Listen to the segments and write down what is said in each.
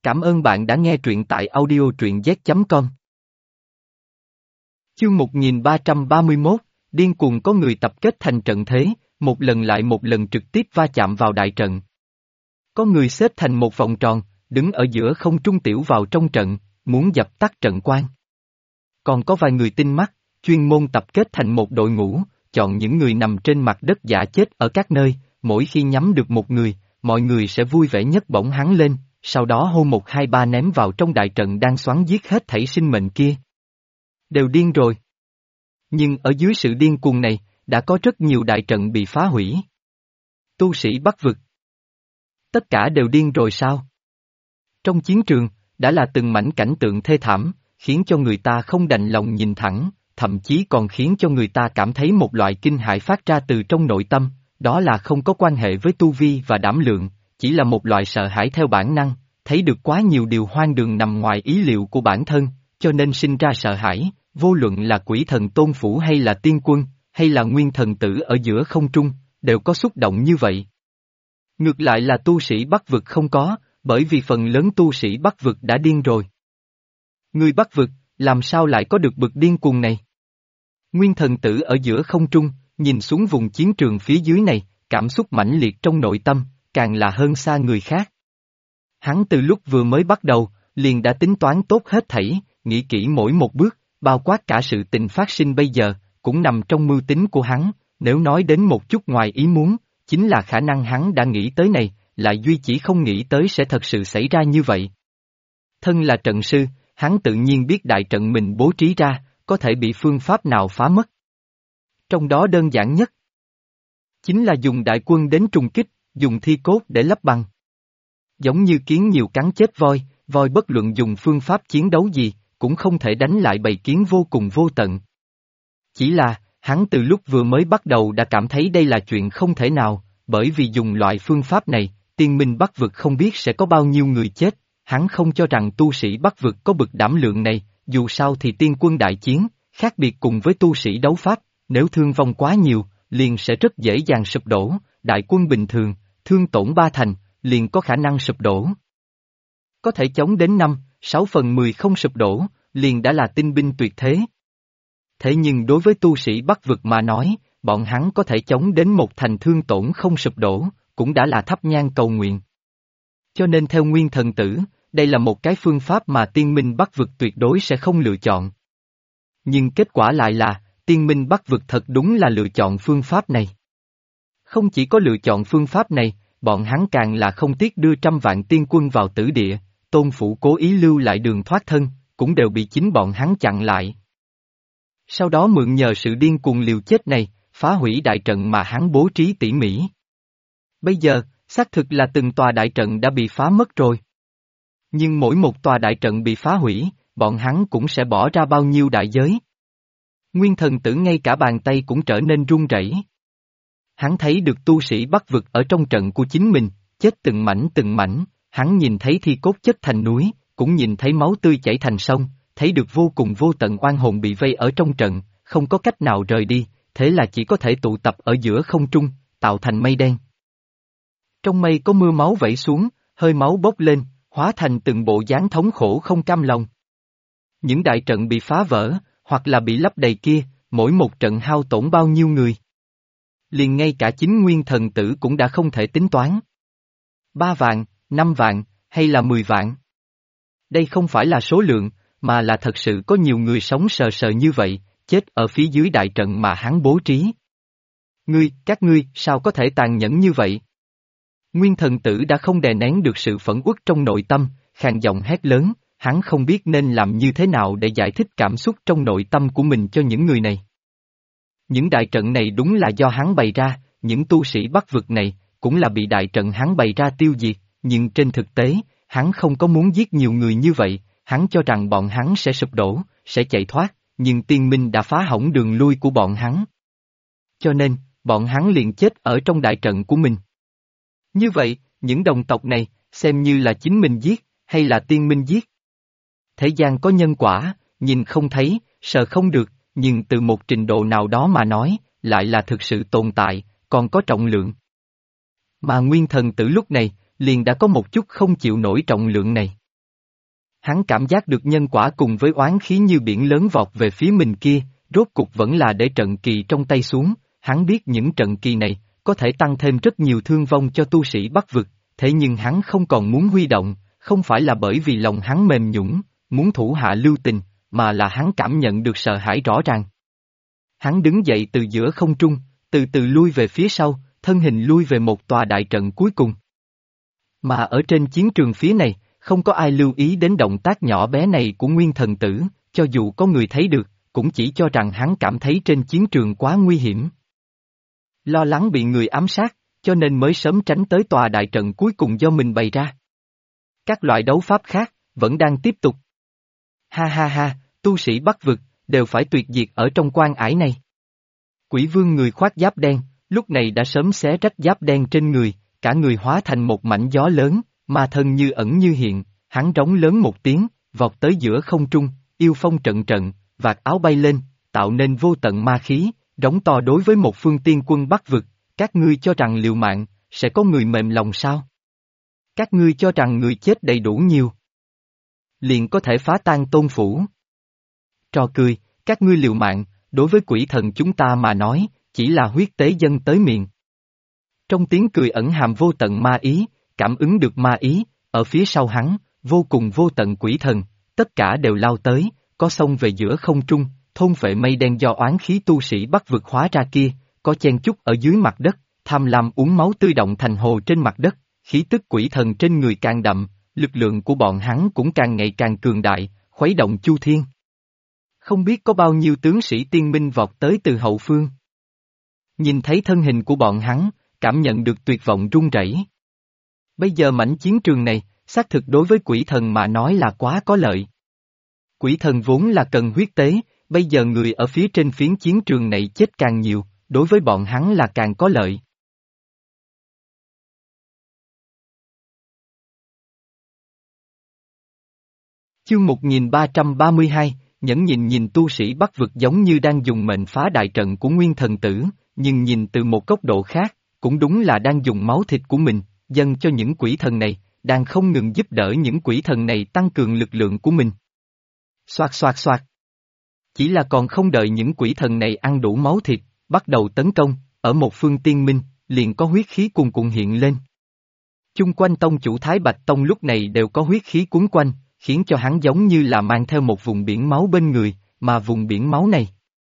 Cảm ơn bạn đã nghe truyện tại audio truyện z.com. Chương 1331, điên cuồng có người tập kết thành trận thế, một lần lại một lần trực tiếp va chạm vào đại trận. Có người xếp thành một vòng tròn, đứng ở giữa không trung tiểu vào trong trận, muốn dập tắt trận quan. Còn có vài người tinh mắt, chuyên môn tập kết thành một đội ngũ, chọn những người nằm trên mặt đất giả chết ở các nơi, mỗi khi nhắm được một người, mọi người sẽ vui vẻ nhấc bổng hắn lên, sau đó hô 1 2 3 ném vào trong đại trận đang xoắn giết hết thảy sinh mệnh kia. Đều điên rồi. Nhưng ở dưới sự điên cuồng này, đã có rất nhiều đại trận bị phá hủy. Tu sĩ Bắc vực. Tất cả đều điên rồi sao? Trong chiến trường, đã là từng mảnh cảnh tượng thê thảm, khiến cho người ta không đành lòng nhìn thẳng, thậm chí còn khiến cho người ta cảm thấy một loại kinh hãi phát ra từ trong nội tâm, đó là không có quan hệ với tu vi và đảm lượng, chỉ là một loại sợ hãi theo bản năng, thấy được quá nhiều điều hoang đường nằm ngoài ý liệu của bản thân, cho nên sinh ra sợ hãi, vô luận là quỷ thần tôn phủ hay là tiên quân, hay là nguyên thần tử ở giữa không trung, đều có xúc động như vậy. Ngược lại là tu sĩ Bắc vực không có, bởi vì phần lớn tu sĩ Bắc vực đã điên rồi. Người Bắc vực, làm sao lại có được bực điên cuồng này? Nguyên thần tử ở giữa không trung, nhìn xuống vùng chiến trường phía dưới này, cảm xúc mãnh liệt trong nội tâm, càng là hơn xa người khác. Hắn từ lúc vừa mới bắt đầu, liền đã tính toán tốt hết thảy, nghĩ kỹ mỗi một bước, bao quát cả sự tình phát sinh bây giờ, cũng nằm trong mưu tính của hắn, nếu nói đến một chút ngoài ý muốn, chính là khả năng hắn đã nghĩ tới này, lại duy chỉ không nghĩ tới sẽ thật sự xảy ra như vậy. Thân là trận sư, hắn tự nhiên biết đại trận mình bố trí ra, có thể bị phương pháp nào phá mất. Trong đó đơn giản nhất, chính là dùng đại quân đến trùng kích, dùng thi cốt để lấp bằng. Giống như kiến nhiều cắn chết voi, voi bất luận dùng phương pháp chiến đấu gì, cũng không thể đánh lại bầy kiến vô cùng vô tận. Chỉ là, hắn từ lúc vừa mới bắt đầu đã cảm thấy đây là chuyện không thể nào, bởi vì dùng loại phương pháp này, tiên minh Bắc vực không biết sẽ có bao nhiêu người chết, hắn không cho rằng tu sĩ Bắc vực có bực đảm lượng này, dù sao thì tiên quân đại chiến, khác biệt cùng với tu sĩ đấu pháp, nếu thương vong quá nhiều, liền sẽ rất dễ dàng sụp đổ, đại quân bình thường, thương tổn 3 thành, liền có khả năng sụp đổ. Có thể chống đến 5-6/10 không sụp đổ, liền đã là tinh binh tuyệt thế. Thế nhưng đối với tu sĩ Bắc vực mà nói, bọn hắn có thể chống đến 1 thành thương tổn không sụp đổ, cũng đã là thắp nhang cầu nguyện. Cho nên theo Nguyên thần tử, đây là một cái phương pháp mà tiên minh Bắc vực tuyệt đối sẽ không lựa chọn. Nhưng kết quả lại là, tiên minh Bắc vực thật đúng là lựa chọn phương pháp này. Không chỉ có lựa chọn phương pháp này, bọn hắn càng là không tiếc đưa 100 vạn tiên quân vào tử địa, tôn phủ cố ý lưu lại đường thoát thân, cũng đều bị chính bọn hắn chặn lại. Sau đó mượn nhờ sự điên cuồng liều chết này, phá hủy đại trận mà hắn bố trí tỉ mỉ. Bây giờ, xác thực là từng tòa đại trận đã bị phá mất rồi. Nhưng mỗi một tòa đại trận bị phá hủy, bọn hắn cũng sẽ bỏ ra bao nhiêu đại giới. Nguyên thần tử ngay cả bàn tay cũng trở nên run rẩy. Hắn thấy được tu sĩ Bắc vực ở trong trận của chính mình, chết từng mảnh, hắn nhìn thấy thi cốt chất thành núi, cũng nhìn thấy máu tươi chảy thành sông, thấy được vô cùng vô tận oan hồn bị vây ở trong trận, không có cách nào rời đi, thế là chỉ có thể tụ tập ở giữa không trung, tạo thành mây đen. Trong mây có mưa máu vẩy xuống, hơi máu bốc lên, hóa thành từng bộ dáng thống khổ không cam lòng. Những đại trận bị phá vỡ, hoặc là bị lấp đầy kia, mỗi một trận hao tổn bao nhiêu người. Liền ngay cả chính Nguyên thần tử cũng đã không thể tính toán. 3 vạn, 5 vạn, hay là 10 vạn. Đây không phải là số lượng, mà là thật sự có nhiều người sống sờ sờ như vậy, chết ở phía dưới đại trận mà hắn bố trí. Các ngươi, sao có thể tàn nhẫn như vậy? Nguyên thần tử đã không đè nén được sự phẫn uất trong nội tâm, khàn giọng hét lớn, hắn không biết nên làm như thế nào để giải thích cảm xúc trong nội tâm của mình cho những người này. Những đại trận này đúng là do hắn bày ra, những tu sĩ Bắc vực này, cũng là bị đại trận hắn bày ra tiêu diệt, nhưng trên thực tế, hắn không có muốn giết nhiều người như vậy, hắn cho rằng bọn hắn sẽ sụp đổ, sẽ chạy thoát, nhưng tiên minh đã phá hỏng đường lui của bọn hắn. Cho nên, bọn hắn liền chết ở trong đại trận của mình. Như vậy, những đồng tộc này, xem như là chính mình giết, hay là tiên minh giết? Thế gian có nhân quả, nhìn không thấy, sờ không được, nhưng từ một trình độ nào đó mà nói, lại là thực sự tồn tại, còn có trọng lượng. Mà Nguyên thần tử lúc này, liền đã có một chút không chịu nổi trọng lượng này. Hắn cảm giác được nhân quả cùng với oán khí như biển lớn vọt về phía mình kia, rốt cục vẫn là để trận kỳ trong tay xuống, hắn biết những trận kỳ này có thể tăng thêm rất nhiều thương vong cho tu sĩ Bắc vực, thế nhưng hắn không còn muốn huy động, không phải là bởi vì lòng hắn mềm nhũn, muốn thủ hạ lưu tình, mà là hắn cảm nhận được sợ hãi rõ ràng. Hắn đứng dậy từ giữa không trung, từ từ lui về phía sau, thân hình lui về một tòa đại trận cuối cùng. Mà ở trên chiến trường phía này, không có ai lưu ý đến động tác nhỏ bé này của Nguyên Thần Tử, cho dù có người thấy được, cũng chỉ cho rằng hắn cảm thấy trên chiến trường quá nguy hiểm. Lo lắng bị người ám sát, cho nên mới sớm tránh tới tòa đại trận cuối cùng do mình bày ra. Các loại đấu pháp khác, vẫn đang tiếp tục. Ha ha ha, tu sĩ Bắc vực, đều phải tuyệt diệt ở trong quan ải này. Quỷ vương người khoác giáp đen, lúc này đã sớm xé rách giáp đen trên người, cả người hóa thành một mảnh gió lớn, ma thân như ẩn như hiện, hắn rống lớn một tiếng, vọt tới giữa không trung, yêu phong trận trận, vạt áo bay lên, tạo nên vô tận ma khí, rống to đối với một phương tiên quân Bắc vực, các ngươi cho rằng liều mạng, sẽ có người mềm lòng sao? Các ngươi cho rằng người chết đầy đủ nhiều, liền có thể phá tan tôn phủ. Trò cười, các ngươi liều mạng, đối với quỷ thần chúng ta mà nói, chỉ là huyết tế dân tới miệng. Trong tiếng cười ẩn hàm vô tận ma ý, cảm ứng được ma ý, ở phía sau hắn, vô cùng vô tận quỷ thần, tất cả đều lao tới, có xông về giữa không trung, thôn phệ mây đen do oán khí tu sĩ Bắc vực hóa ra kia, có chen chúc ở dưới mặt đất, tham lam uống máu tươi động thành hồ trên mặt đất, khí tức quỷ thần trên người càng đậm, lực lượng của bọn hắn cũng càng ngày càng cường đại, khuấy động chu thiên. Không biết có bao nhiêu tướng sĩ tiên minh vọt tới từ hậu phương. Nhìn thấy thân hình của bọn hắn, cảm nhận được tuyệt vọng run rẩy. Bây giờ mảnh chiến trường này, xác thực đối với quỷ thần mà nói là quá có lợi. Quỷ thần vốn là cần huyết tế, bây giờ người ở phía trên phiến chiến trường này chết càng nhiều, đối với bọn hắn là càng có lợi. Chương 1332, nhẫn nhìn tu sĩ Bắc vực giống như đang dùng mệnh phá đại trận của Nguyên Thần Tử, nhưng nhìn từ một góc độ khác, cũng đúng là đang dùng máu thịt của mình, dâng cho những quỷ thần này, đang không ngừng giúp đỡ những quỷ thần này tăng cường lực lượng của mình. Xoạt xoạt xoạt. Chỉ là còn không đợi những quỷ thần này ăn đủ máu thịt, bắt đầu tấn công, ở một phương tiên minh, liền có huyết khí cuồn cuộn hiện lên. Chung quanh tông chủ Thái Bạch Tông lúc này đều có huyết khí cuốn quanh, khiến cho hắn giống như là mang theo một vùng biển máu bên người, mà vùng biển máu này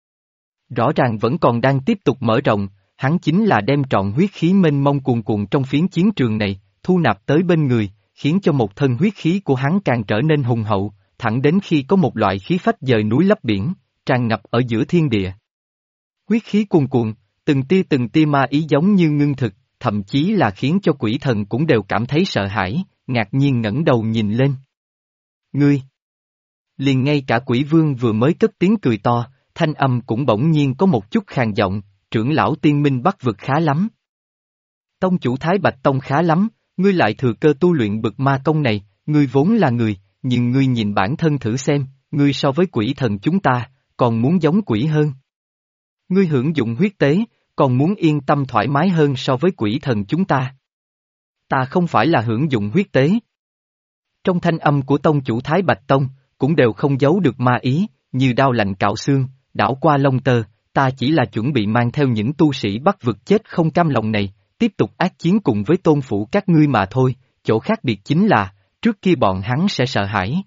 rõ ràng vẫn còn đang tiếp tục mở rộng, hắn chính là đem trọn huyết khí mênh mông cuồn cuộn trong phiến chiến trường này, thu nạp tới bên người, khiến cho một thân huyết khí của hắn càng trở nên hùng hậu, thẳng đến khi có một loại khí phách dời núi lấp biển, tràn ngập ở giữa thiên địa. Huyết khí cuồn cuộn, từng tia ma ý giống như ngưng thực, thậm chí là khiến cho quỷ thần cũng đều cảm thấy sợ hãi, ngạc nhiên ngẩng đầu nhìn lên. Ngươi! Liền ngay cả quỷ vương vừa mới cất tiếng cười to, thanh âm cũng bỗng nhiên có một chút khàn giọng, trưởng lão tiên minh Bắc vực khá lắm. Tông chủ Thái Bạch Tông khá lắm, ngươi lại thừa cơ tu luyện bực ma công này, ngươi vốn là người, nhưng ngươi nhìn bản thân thử xem, ngươi so với quỷ thần chúng ta, còn muốn giống quỷ hơn. Ngươi hưởng dụng huyết tế, còn muốn yên tâm thoải mái hơn so với quỷ thần chúng ta. Ta không phải là hưởng dụng huyết tế. Trong thanh âm của tông chủ Thái Bạch Tông, cũng đều không giấu được ma ý, như đao lạnh cạo xương, đảo qua lông tơ, ta chỉ là chuẩn bị mang theo những tu sĩ Bắc vực chết không cam lòng này, tiếp tục ác chiến cùng với tôn phủ các ngươi mà thôi, chỗ khác biệt chính là, trước kia bọn hắn sẽ sợ hãi.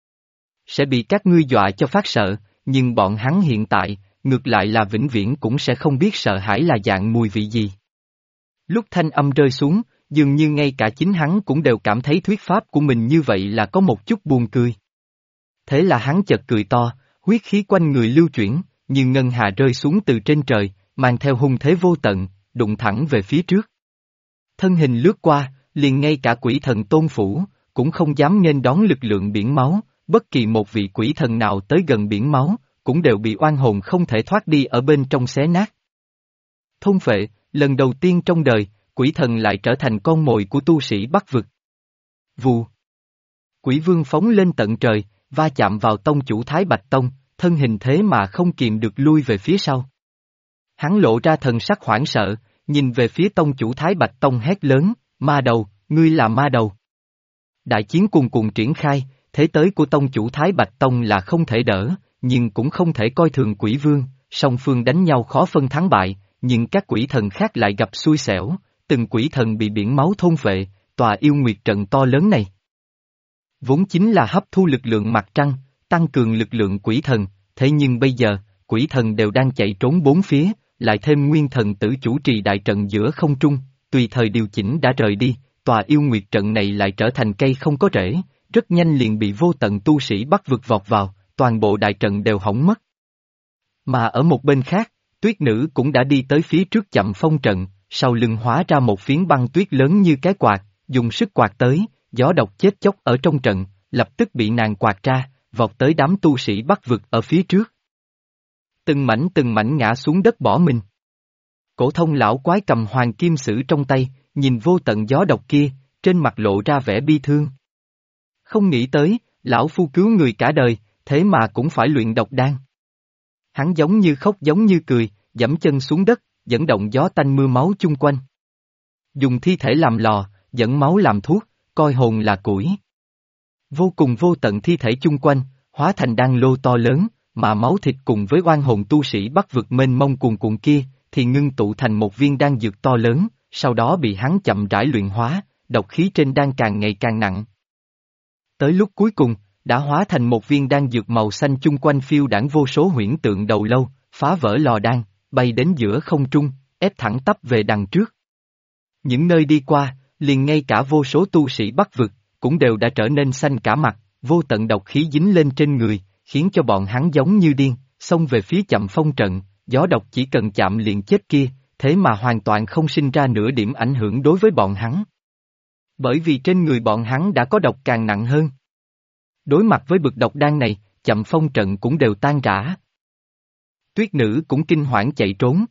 Sẽ bị các ngươi dọa cho phát sợ, nhưng bọn hắn hiện tại, ngược lại là vĩnh viễn cũng sẽ không biết sợ hãi là dạng mùi vị gì. Lúc thanh âm rơi xuống, dường như ngay cả chính hắn cũng đều cảm thấy thuyết pháp của mình như vậy là có một chút buồn cười. Thế là hắn chợt cười to, huyết khí quanh người lưu chuyển, như ngân hà rơi xuống từ trên trời, mang theo hung thế vô tận, đụng thẳng về phía trước. Thân hình lướt qua, liền ngay cả quỷ thần tôn phủ, cũng không dám nghênh đón lực lượng biển máu, bất kỳ một vị quỷ thần nào tới gần biển máu, cũng đều bị oan hồn không thể thoát đi ở bên trong xé nát. Thôn phệ, lần đầu tiên trong đời, quỷ thần lại trở thành con mồi của tu sĩ Bắc vực. Vù. Quỷ vương phóng lên tận trời, va chạm vào tông chủ Thái Bạch Tông, thân hình thế mà không kìm được lui về phía sau. Hắn lộ ra thần sắc hoảng sợ, nhìn về phía tông chủ Thái Bạch Tông hét lớn, ma đầu, ngươi là ma đầu. Đại chiến cuồn cuộn triển khai, thế tới của tông chủ Thái Bạch Tông là không thể đỡ, nhưng cũng không thể coi thường quỷ vương, song phương đánh nhau khó phân thắng bại, nhưng các quỷ thần khác lại gặp xui xẻo, từng quỷ thần bị biển máu thôn phệ, tòa yêu nguyệt trận to lớn này. Vốn chính là hấp thu lực lượng mặt trăng, tăng cường lực lượng quỷ thần, thế nhưng bây giờ, quỷ thần đều đang chạy trốn bốn phía, lại thêm nguyên thần tử chủ trì đại trận giữa không trung, tùy thời điều chỉnh đã rời đi, tòa yêu nguyệt trận này lại trở thành cây không có rễ, rất nhanh liền bị vô tận tu sĩ Bắc vực vọt vào, toàn bộ đại trận đều hỏng mất. Mà ở một bên khác, tuyết nữ cũng đã đi tới phía trước chậm phong trận, sau lưng hóa ra một phiến băng tuyết lớn như cái quạt, dùng sức quạt tới, gió độc chết chóc ở trong trận, lập tức bị nàng quạt ra, vọt tới đám tu sĩ Bắc vực ở phía trước. Từng mảnh ngã xuống đất bỏ mình. Cổ thông lão quái cầm hoàng kim sử trong tay, nhìn vô tận gió độc kia, trên mặt lộ ra vẻ bi thương. Không nghĩ tới, lão phu cứu người cả đời, thế mà cũng phải luyện độc đan. Hắn giống như khóc giống như cười, giẫm chân xuống đất, dẫn động gió tanh mưa máu chung quanh. Dùng thi thể làm lò, dẫn máu làm thuốc, coi hồn là củi. Vô cùng vô tận thi thể chung quanh, hóa thành đan lô to lớn, mà máu thịt cùng với oan hồn tu sĩ Bắc vực mênh mông cuồn cuộn kia, thì ngưng tụ thành một viên đan dược to lớn, sau đó bị hắn chậm rãi luyện hóa, độc khí trên đan càng ngày càng nặng. Tới lúc cuối cùng, đã hóa thành một viên đan dược màu xanh chung quanh phiêu đãng vô số huyễn tượng đầu lâu, phá vỡ lò đan, bay đến giữa không trung, ép thẳng tắp về đằng trước. Những nơi đi qua, liền ngay cả vô số tu sĩ Bắc vực, cũng đều đã trở nên xanh cả mặt, vô tận độc khí dính lên trên người, khiến cho bọn hắn giống như điên, xông về phía chậm phong trận, gió độc chỉ cần chạm liền chết kia, thế mà hoàn toàn không sinh ra nửa điểm ảnh hưởng đối với bọn hắn. Bởi vì trên người bọn hắn đã có độc càng nặng hơn. Đối mặt với bực độc đan này, chậm phong trận cũng đều tan rã. Tuyết nữ cũng kinh hoảng chạy trốn.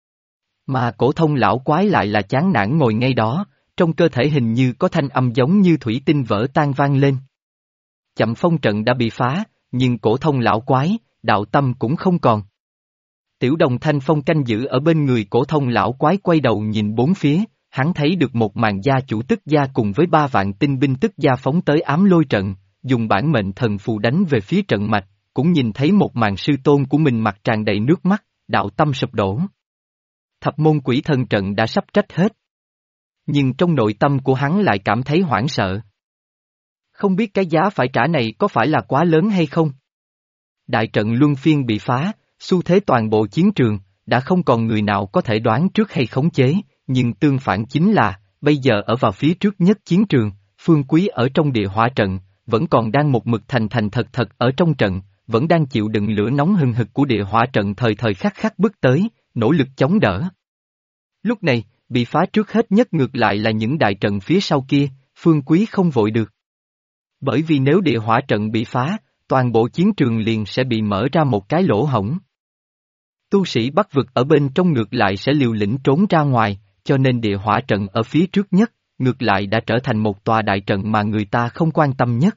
Mà cổ thông lão quái lại là chán nản ngồi ngay đó, trong cơ thể hình như có thanh âm giống như thủy tinh vỡ tan vang lên. Chậm phong trận đã bị phá, nhưng cổ thông lão quái, đạo tâm cũng không còn. Tiểu đồng thanh phong canh giữ ở bên người cổ thông lão quái quay đầu nhìn bốn phía, hắn thấy được một màn gia chủ tức gia cùng với 3 vạn tinh binh tức gia phóng tới ám lôi trận, dùng bản mệnh thần phù đánh về phía trận mạch, cũng nhìn thấy một màn sư tôn của mình mặt tràn đầy nước mắt, đạo tâm sụp đổ. Thập môn quỷ thần trận đã sắp trách hết. Nhưng trong nội tâm của hắn lại cảm thấy hoảng sợ. Không biết cái giá phải trả này có phải là quá lớn hay không? Đại trận luân phiên bị phá, xu thế toàn bộ chiến trường, đã không còn người nào có thể đoán trước hay khống chế, nhưng tương phản chính là, bây giờ ở vào phía trước nhất chiến trường, Phương Quý ở trong địa hỏa trận, vẫn còn đang một mực thành thật ở trong trận, vẫn đang chịu đựng lửa nóng hừng hực của địa hỏa trận thời thời khắc khắc bước tới, nỗ lực chống đỡ. Lúc này, bị phá trước hết nhất ngược lại là những đại trận phía sau kia, Phương Quý không vội được. Bởi vì nếu địa hỏa trận bị phá, toàn bộ chiến trường liền sẽ bị mở ra một cái lỗ hổng. Tu sĩ Bắc vực ở bên trong ngược lại sẽ liều lĩnh trốn ra ngoài, cho nên địa hỏa trận ở phía trước nhất, ngược lại đã trở thành một tòa đại trận mà người ta không quan tâm nhất.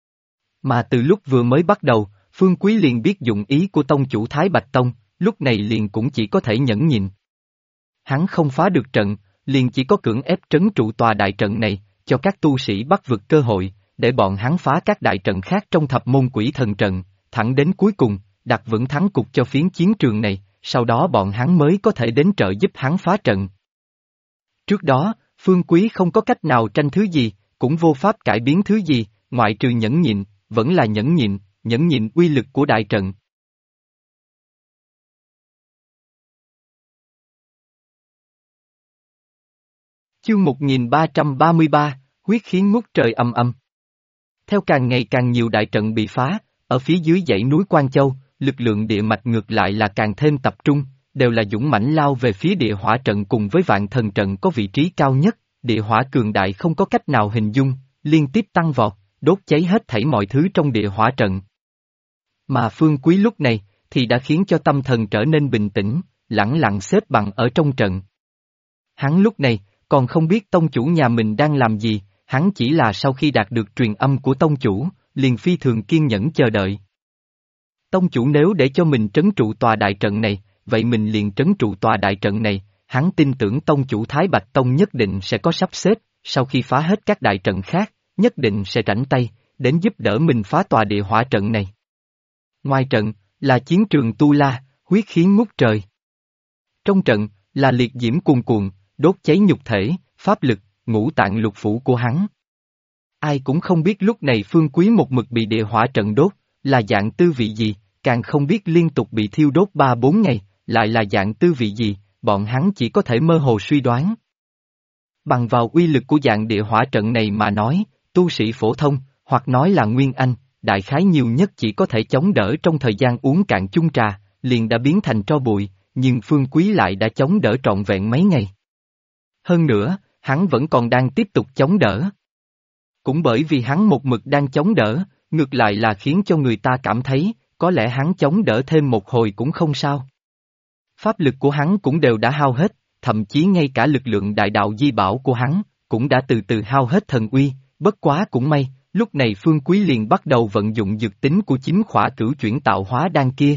Mà từ lúc vừa mới bắt đầu, Phương Quý liền biết dụng ý của tông chủ Thái Bạch Tông, lúc này liền cũng chỉ có thể nhẫn nhịn. Hắn không phá được trận, liền chỉ có cưỡng ép trấn trụ tòa đại trận này, cho các tu sĩ Bắc vực cơ hội, để bọn hắn phá các đại trận khác trong thập môn quỷ thần trận, thẳng đến cuối cùng, đặt vững thắng cục cho phiến chiến trường này, sau đó bọn hắn mới có thể đến trợ giúp hắn phá trận. Trước đó, Phương Quý không có cách nào tranh thứ gì, cũng vô pháp cải biến thứ gì, ngoại trừ nhẫn nhịn, vẫn là nhẫn nhịn uy lực của đại trận. Chương 1333, huyết khí ngút trời âm âm. Theo càng ngày càng nhiều đại trận bị phá, ở phía dưới dãy núi Quan Châu, lực lượng địa mạch ngược lại là càng thêm tập trung, đều là dũng mãnh lao về phía địa hỏa trận cùng với vạn thần trận có vị trí cao nhất, địa hỏa cường đại không có cách nào hình dung, liên tiếp tăng vọt, đốt cháy hết thảy mọi thứ trong địa hỏa trận. Mà Phương Quý lúc này, thì đã khiến cho tâm thần trở nên bình tĩnh, lẳng lặng xếp bằng ở trong trận. Hắn lúc này, còn không biết tông chủ nhà mình đang làm gì, hắn chỉ là sau khi đạt được truyền âm của tông chủ, liền phi thường kiên nhẫn chờ đợi. Tông chủ nếu để cho mình trấn trụ tòa đại trận này, vậy mình liền trấn trụ tòa đại trận này, hắn tin tưởng tông chủ Thái Bạch Tông nhất định sẽ có sắp xếp, sau khi phá hết các đại trận khác, nhất định sẽ rảnh tay, đến giúp đỡ mình phá tòa địa hỏa trận này. Ngoài trận, là chiến trường Tu La, huyết khí ngút trời. Trong trận, là liệt diễm cuồn cuộn, đốt cháy nhục thể, pháp lực, ngũ tạng lục phủ của hắn. Ai cũng không biết lúc này Phương Quý một mực bị địa hỏa trận đốt, là dạng tư vị gì, càng không biết liên tục bị thiêu đốt 3-4 ngày, lại là dạng tư vị gì, bọn hắn chỉ có thể mơ hồ suy đoán. Bằng vào uy lực của dạng địa hỏa trận này mà nói, tu sĩ phổ thông, hoặc nói là Nguyên Anh, đại khái nhiều nhất chỉ có thể chống đỡ trong thời gian uống cạn chung trà, liền đã biến thành tro bụi, nhưng Phương Quý lại đã chống đỡ trọn vẹn mấy ngày. Hơn nữa, hắn vẫn còn đang tiếp tục chống đỡ. Cũng bởi vì hắn một mực đang chống đỡ, ngược lại là khiến cho người ta cảm thấy, có lẽ hắn chống đỡ thêm một hồi cũng không sao. Pháp lực của hắn cũng đều đã hao hết, thậm chí ngay cả lực lượng đại đạo di bảo của hắn, cũng đã từ từ hao hết thần uy, bất quá cũng may, lúc này Phương Quý liền bắt đầu vận dụng dược tính của chính khỏa cửu chuyển tạo hóa đan kia.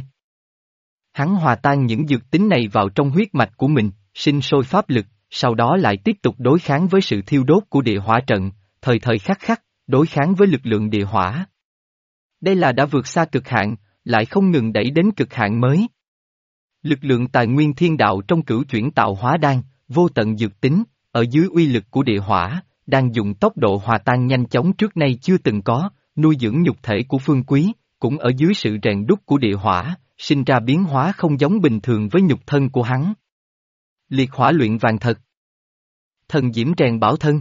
Hắn hòa tan những dược tính này vào trong huyết mạch của mình, sinh sôi pháp lực, sau đó lại tiếp tục đối kháng với sự thiêu đốt của địa hỏa trận, thời thời khắc khắc, đối kháng với lực lượng địa hỏa. Đây là đã vượt xa cực hạn, lại không ngừng đẩy đến cực hạn mới. Lực lượng tài nguyên thiên đạo trong cửu chuyển tạo hóa đan, vô tận dược tính, ở dưới uy lực của địa hỏa, đang dùng tốc độ hòa tan nhanh chóng trước nay chưa từng có, nuôi dưỡng nhục thể của Phương Quý, cũng ở dưới sự rèn đúc của địa hỏa, sinh ra biến hóa không giống bình thường với nhục thân của hắn. Liệt hỏa luyện vàng thật. Thần diễm rèn bảo thân.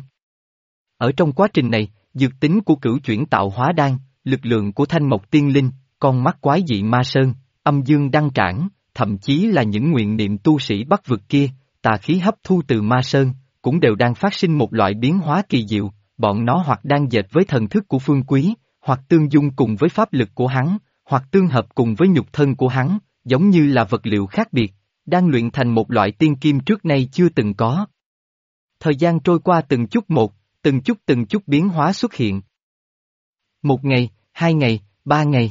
Ở trong quá trình này, dược tính của cửu chuyển tạo hóa đan, lực lượng của thanh mộc tiên linh, con mắt quái dị ma sơn, âm dương đăng trảng, thậm chí là những nguyện niệm tu sĩ bắc vực kia, tà khí hấp thu từ ma sơn, cũng đều đang phát sinh một loại biến hóa kỳ diệu, bọn nó hoặc đang dệt với thần thức của Phương Quý, hoặc tương dung cùng với pháp lực của hắn, hoặc tương hợp cùng với nhục thân của hắn, giống như là vật liệu khác biệt, đang luyện thành một loại tiên kim trước nay chưa từng có. Thời gian trôi qua từng chút biến hóa xuất hiện. 1 ngày, 2 ngày, 3 ngày.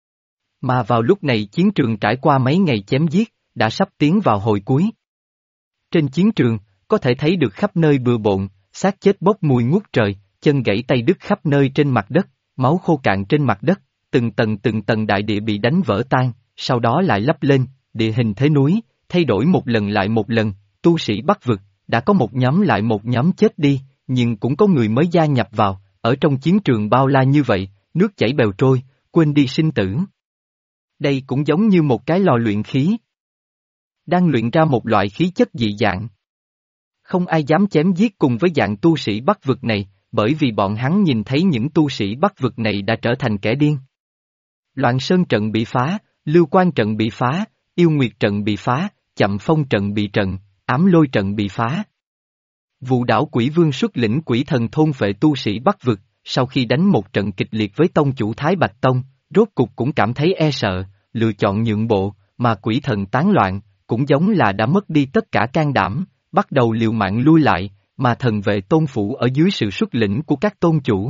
Mà vào lúc này chiến trường trải qua mấy ngày chém giết, đã sắp tiến vào hồi cuối. Trên chiến trường, có thể thấy được khắp nơi bừa bộn, xác chết bốc mùi ngút trời, chân gãy tay đứt khắp nơi trên mặt đất, máu khô cạn trên mặt đất, từng tầng đại địa bị đánh vỡ tan, sau đó lại lấp lên, địa hình thế núi, thay đổi một lần lại một lần, tu sĩ Bắc vực, đã có một nhóm lại một nhóm chết đi, nhưng cũng có người mới gia nhập vào, ở trong chiến trường bao la như vậy, nước chảy bèo trôi, quên đi sinh tử. Đây cũng giống như một cái lò luyện khí. Đang luyện ra một loại khí chất dị dạng. Không ai dám chém giết cùng với dạng tu sĩ Bắc vực này, bởi vì bọn hắn nhìn thấy những tu sĩ Bắc vực này đã trở thành kẻ điên. Loạn Sơn trận bị phá, Lưu Quan trận bị phá, Yêu Nguyệt trận bị phá, Chậm Phong trận bị trận, Ám Lôi trận bị phá. Vụ đảo Quỷ Vương xuất lĩnh quỷ thần thôn phệ tu sĩ Bắc vực, sau khi đánh một trận kịch liệt với tông chủ Thái Bạch Tông, rốt cục cũng cảm thấy e sợ, lựa chọn nhượng bộ, mà quỷ thần tán loạn, cũng giống là đã mất đi tất cả can đảm, bắt đầu liều mạng lui lại, mà thần vệ tôn phủ ở dưới sự xuất lĩnh của các tôn chủ.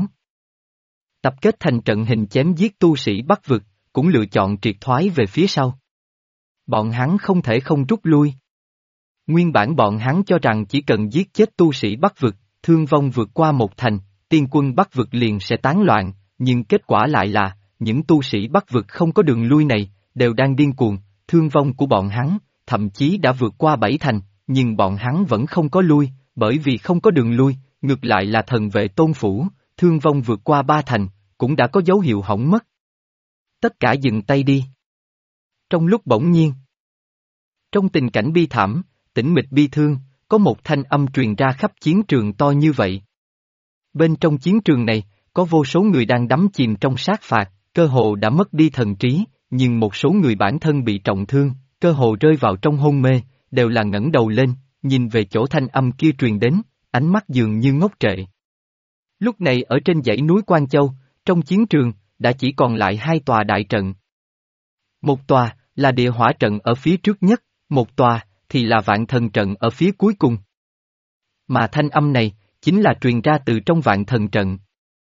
Tập kết thành trận hình chém giết tu sĩ Bắc vực, cũng lựa chọn triệt thoái về phía sau. Bọn hắn không thể không rút lui. Nguyên bản bọn hắn cho rằng chỉ cần giết chết tu sĩ Bắc vực, thương vong vượt qua một thành, tiên quân Bắc vực liền sẽ tán loạn, nhưng kết quả lại là, những tu sĩ Bắc vực không có đường lui này, đều đang điên cuồng, thương vong của bọn hắn, thậm chí đã vượt qua 7 thành, nhưng bọn hắn vẫn không có lui, bởi vì không có đường lui, ngược lại là thần vệ tôn phủ, thương vong vượt qua 3 thành, cũng đã có dấu hiệu hỏng mất. Tất cả dừng tay đi. Trong lúc bỗng nhiên, trong tình cảnh bi thảm, tĩnh mịch bi thương, có một thanh âm truyền ra khắp chiến trường to như vậy. Bên trong chiến trường này, có vô số người đang đắm chìm trong sát phạt, cơ hồ đã mất đi thần trí, nhưng một số người bản thân bị trọng thương, cơ hồ rơi vào trong hôn mê, đều là ngẩng đầu lên, nhìn về chỗ thanh âm kia truyền đến, ánh mắt dường như ngốc trệ. Lúc này ở trên dãy núi Quan Châu, trong chiến trường, đã chỉ còn lại 2 tòa đại trận. Một tòa, là địa hỏa trận ở phía trước nhất, một tòa, thì là vạn thần trận ở phía cuối cùng. Mà thanh âm này, chính là truyền ra từ trong vạn thần trận.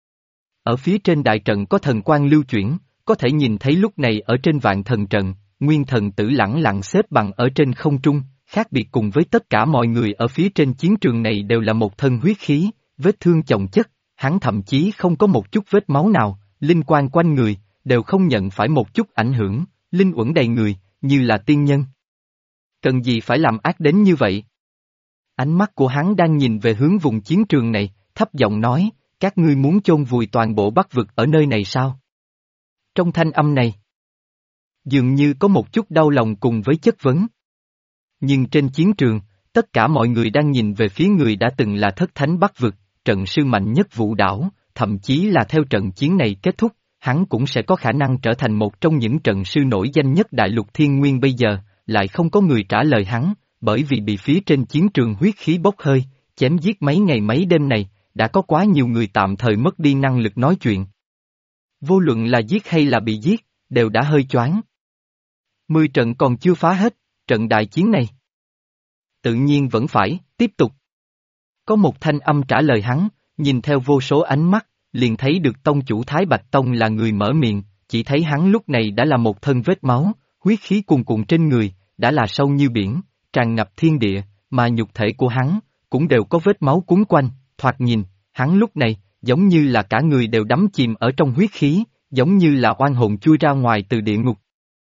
Ở phía trên đại trận có thần quang lưu chuyển, có thể nhìn thấy lúc này ở trên vạn thần trận, nguyên thần tử lẳng lặng xếp bằng ở trên không trung, khác biệt cùng với tất cả mọi người ở phía trên chiến trường này đều là một thân huyết khí, vết thương chồng chất, hắn thậm chí không có một chút vết máu nào, linh quan quanh người, đều không nhận phải một chút ảnh hưởng, linh uẩn đầy người, như là tiên nhân. Cần gì phải làm ác đến như vậy? Ánh mắt của hắn đang nhìn về hướng vùng chiến trường này, thấp giọng nói, các ngươi muốn chôn vùi toàn bộ Bắc vực ở nơi này sao? Trong thanh âm này, dường như có một chút đau lòng cùng với chất vấn. Nhưng trên chiến trường, tất cả mọi người đang nhìn về phía người đã từng là thất thánh Bắc vực, trận sư mạnh nhất vũ đảo, thậm chí là theo trận chiến này kết thúc, hắn cũng sẽ có khả năng trở thành một trong những trận sư nổi danh nhất đại lục thiên nguyên bây giờ, lại không có người trả lời hắn, bởi vì bị phía trên chiến trường huyết khí bốc hơi, chém giết mấy ngày mấy đêm này, đã có quá nhiều người tạm thời mất đi năng lực nói chuyện. Vô luận là giết hay là bị giết, đều đã hơi choáng. 10 trận còn chưa phá hết, trận đại chiến này tự nhiên vẫn phải tiếp tục. Có một thanh âm trả lời hắn, nhìn theo vô số ánh mắt, liền thấy được tông chủ Thái Bạch Tông là người mở miệng, chỉ thấy hắn lúc này đã là một thân vết máu, huyết khí cuồn cuộn trên người, đã là sâu như biển, tràn ngập thiên địa, mà nhục thể của hắn cũng đều có vết máu cuốn quanh, thoạt nhìn, hắn lúc này giống như là cả người đều đắm chìm ở trong huyết khí, giống như là oan hồn chui ra ngoài từ địa ngục.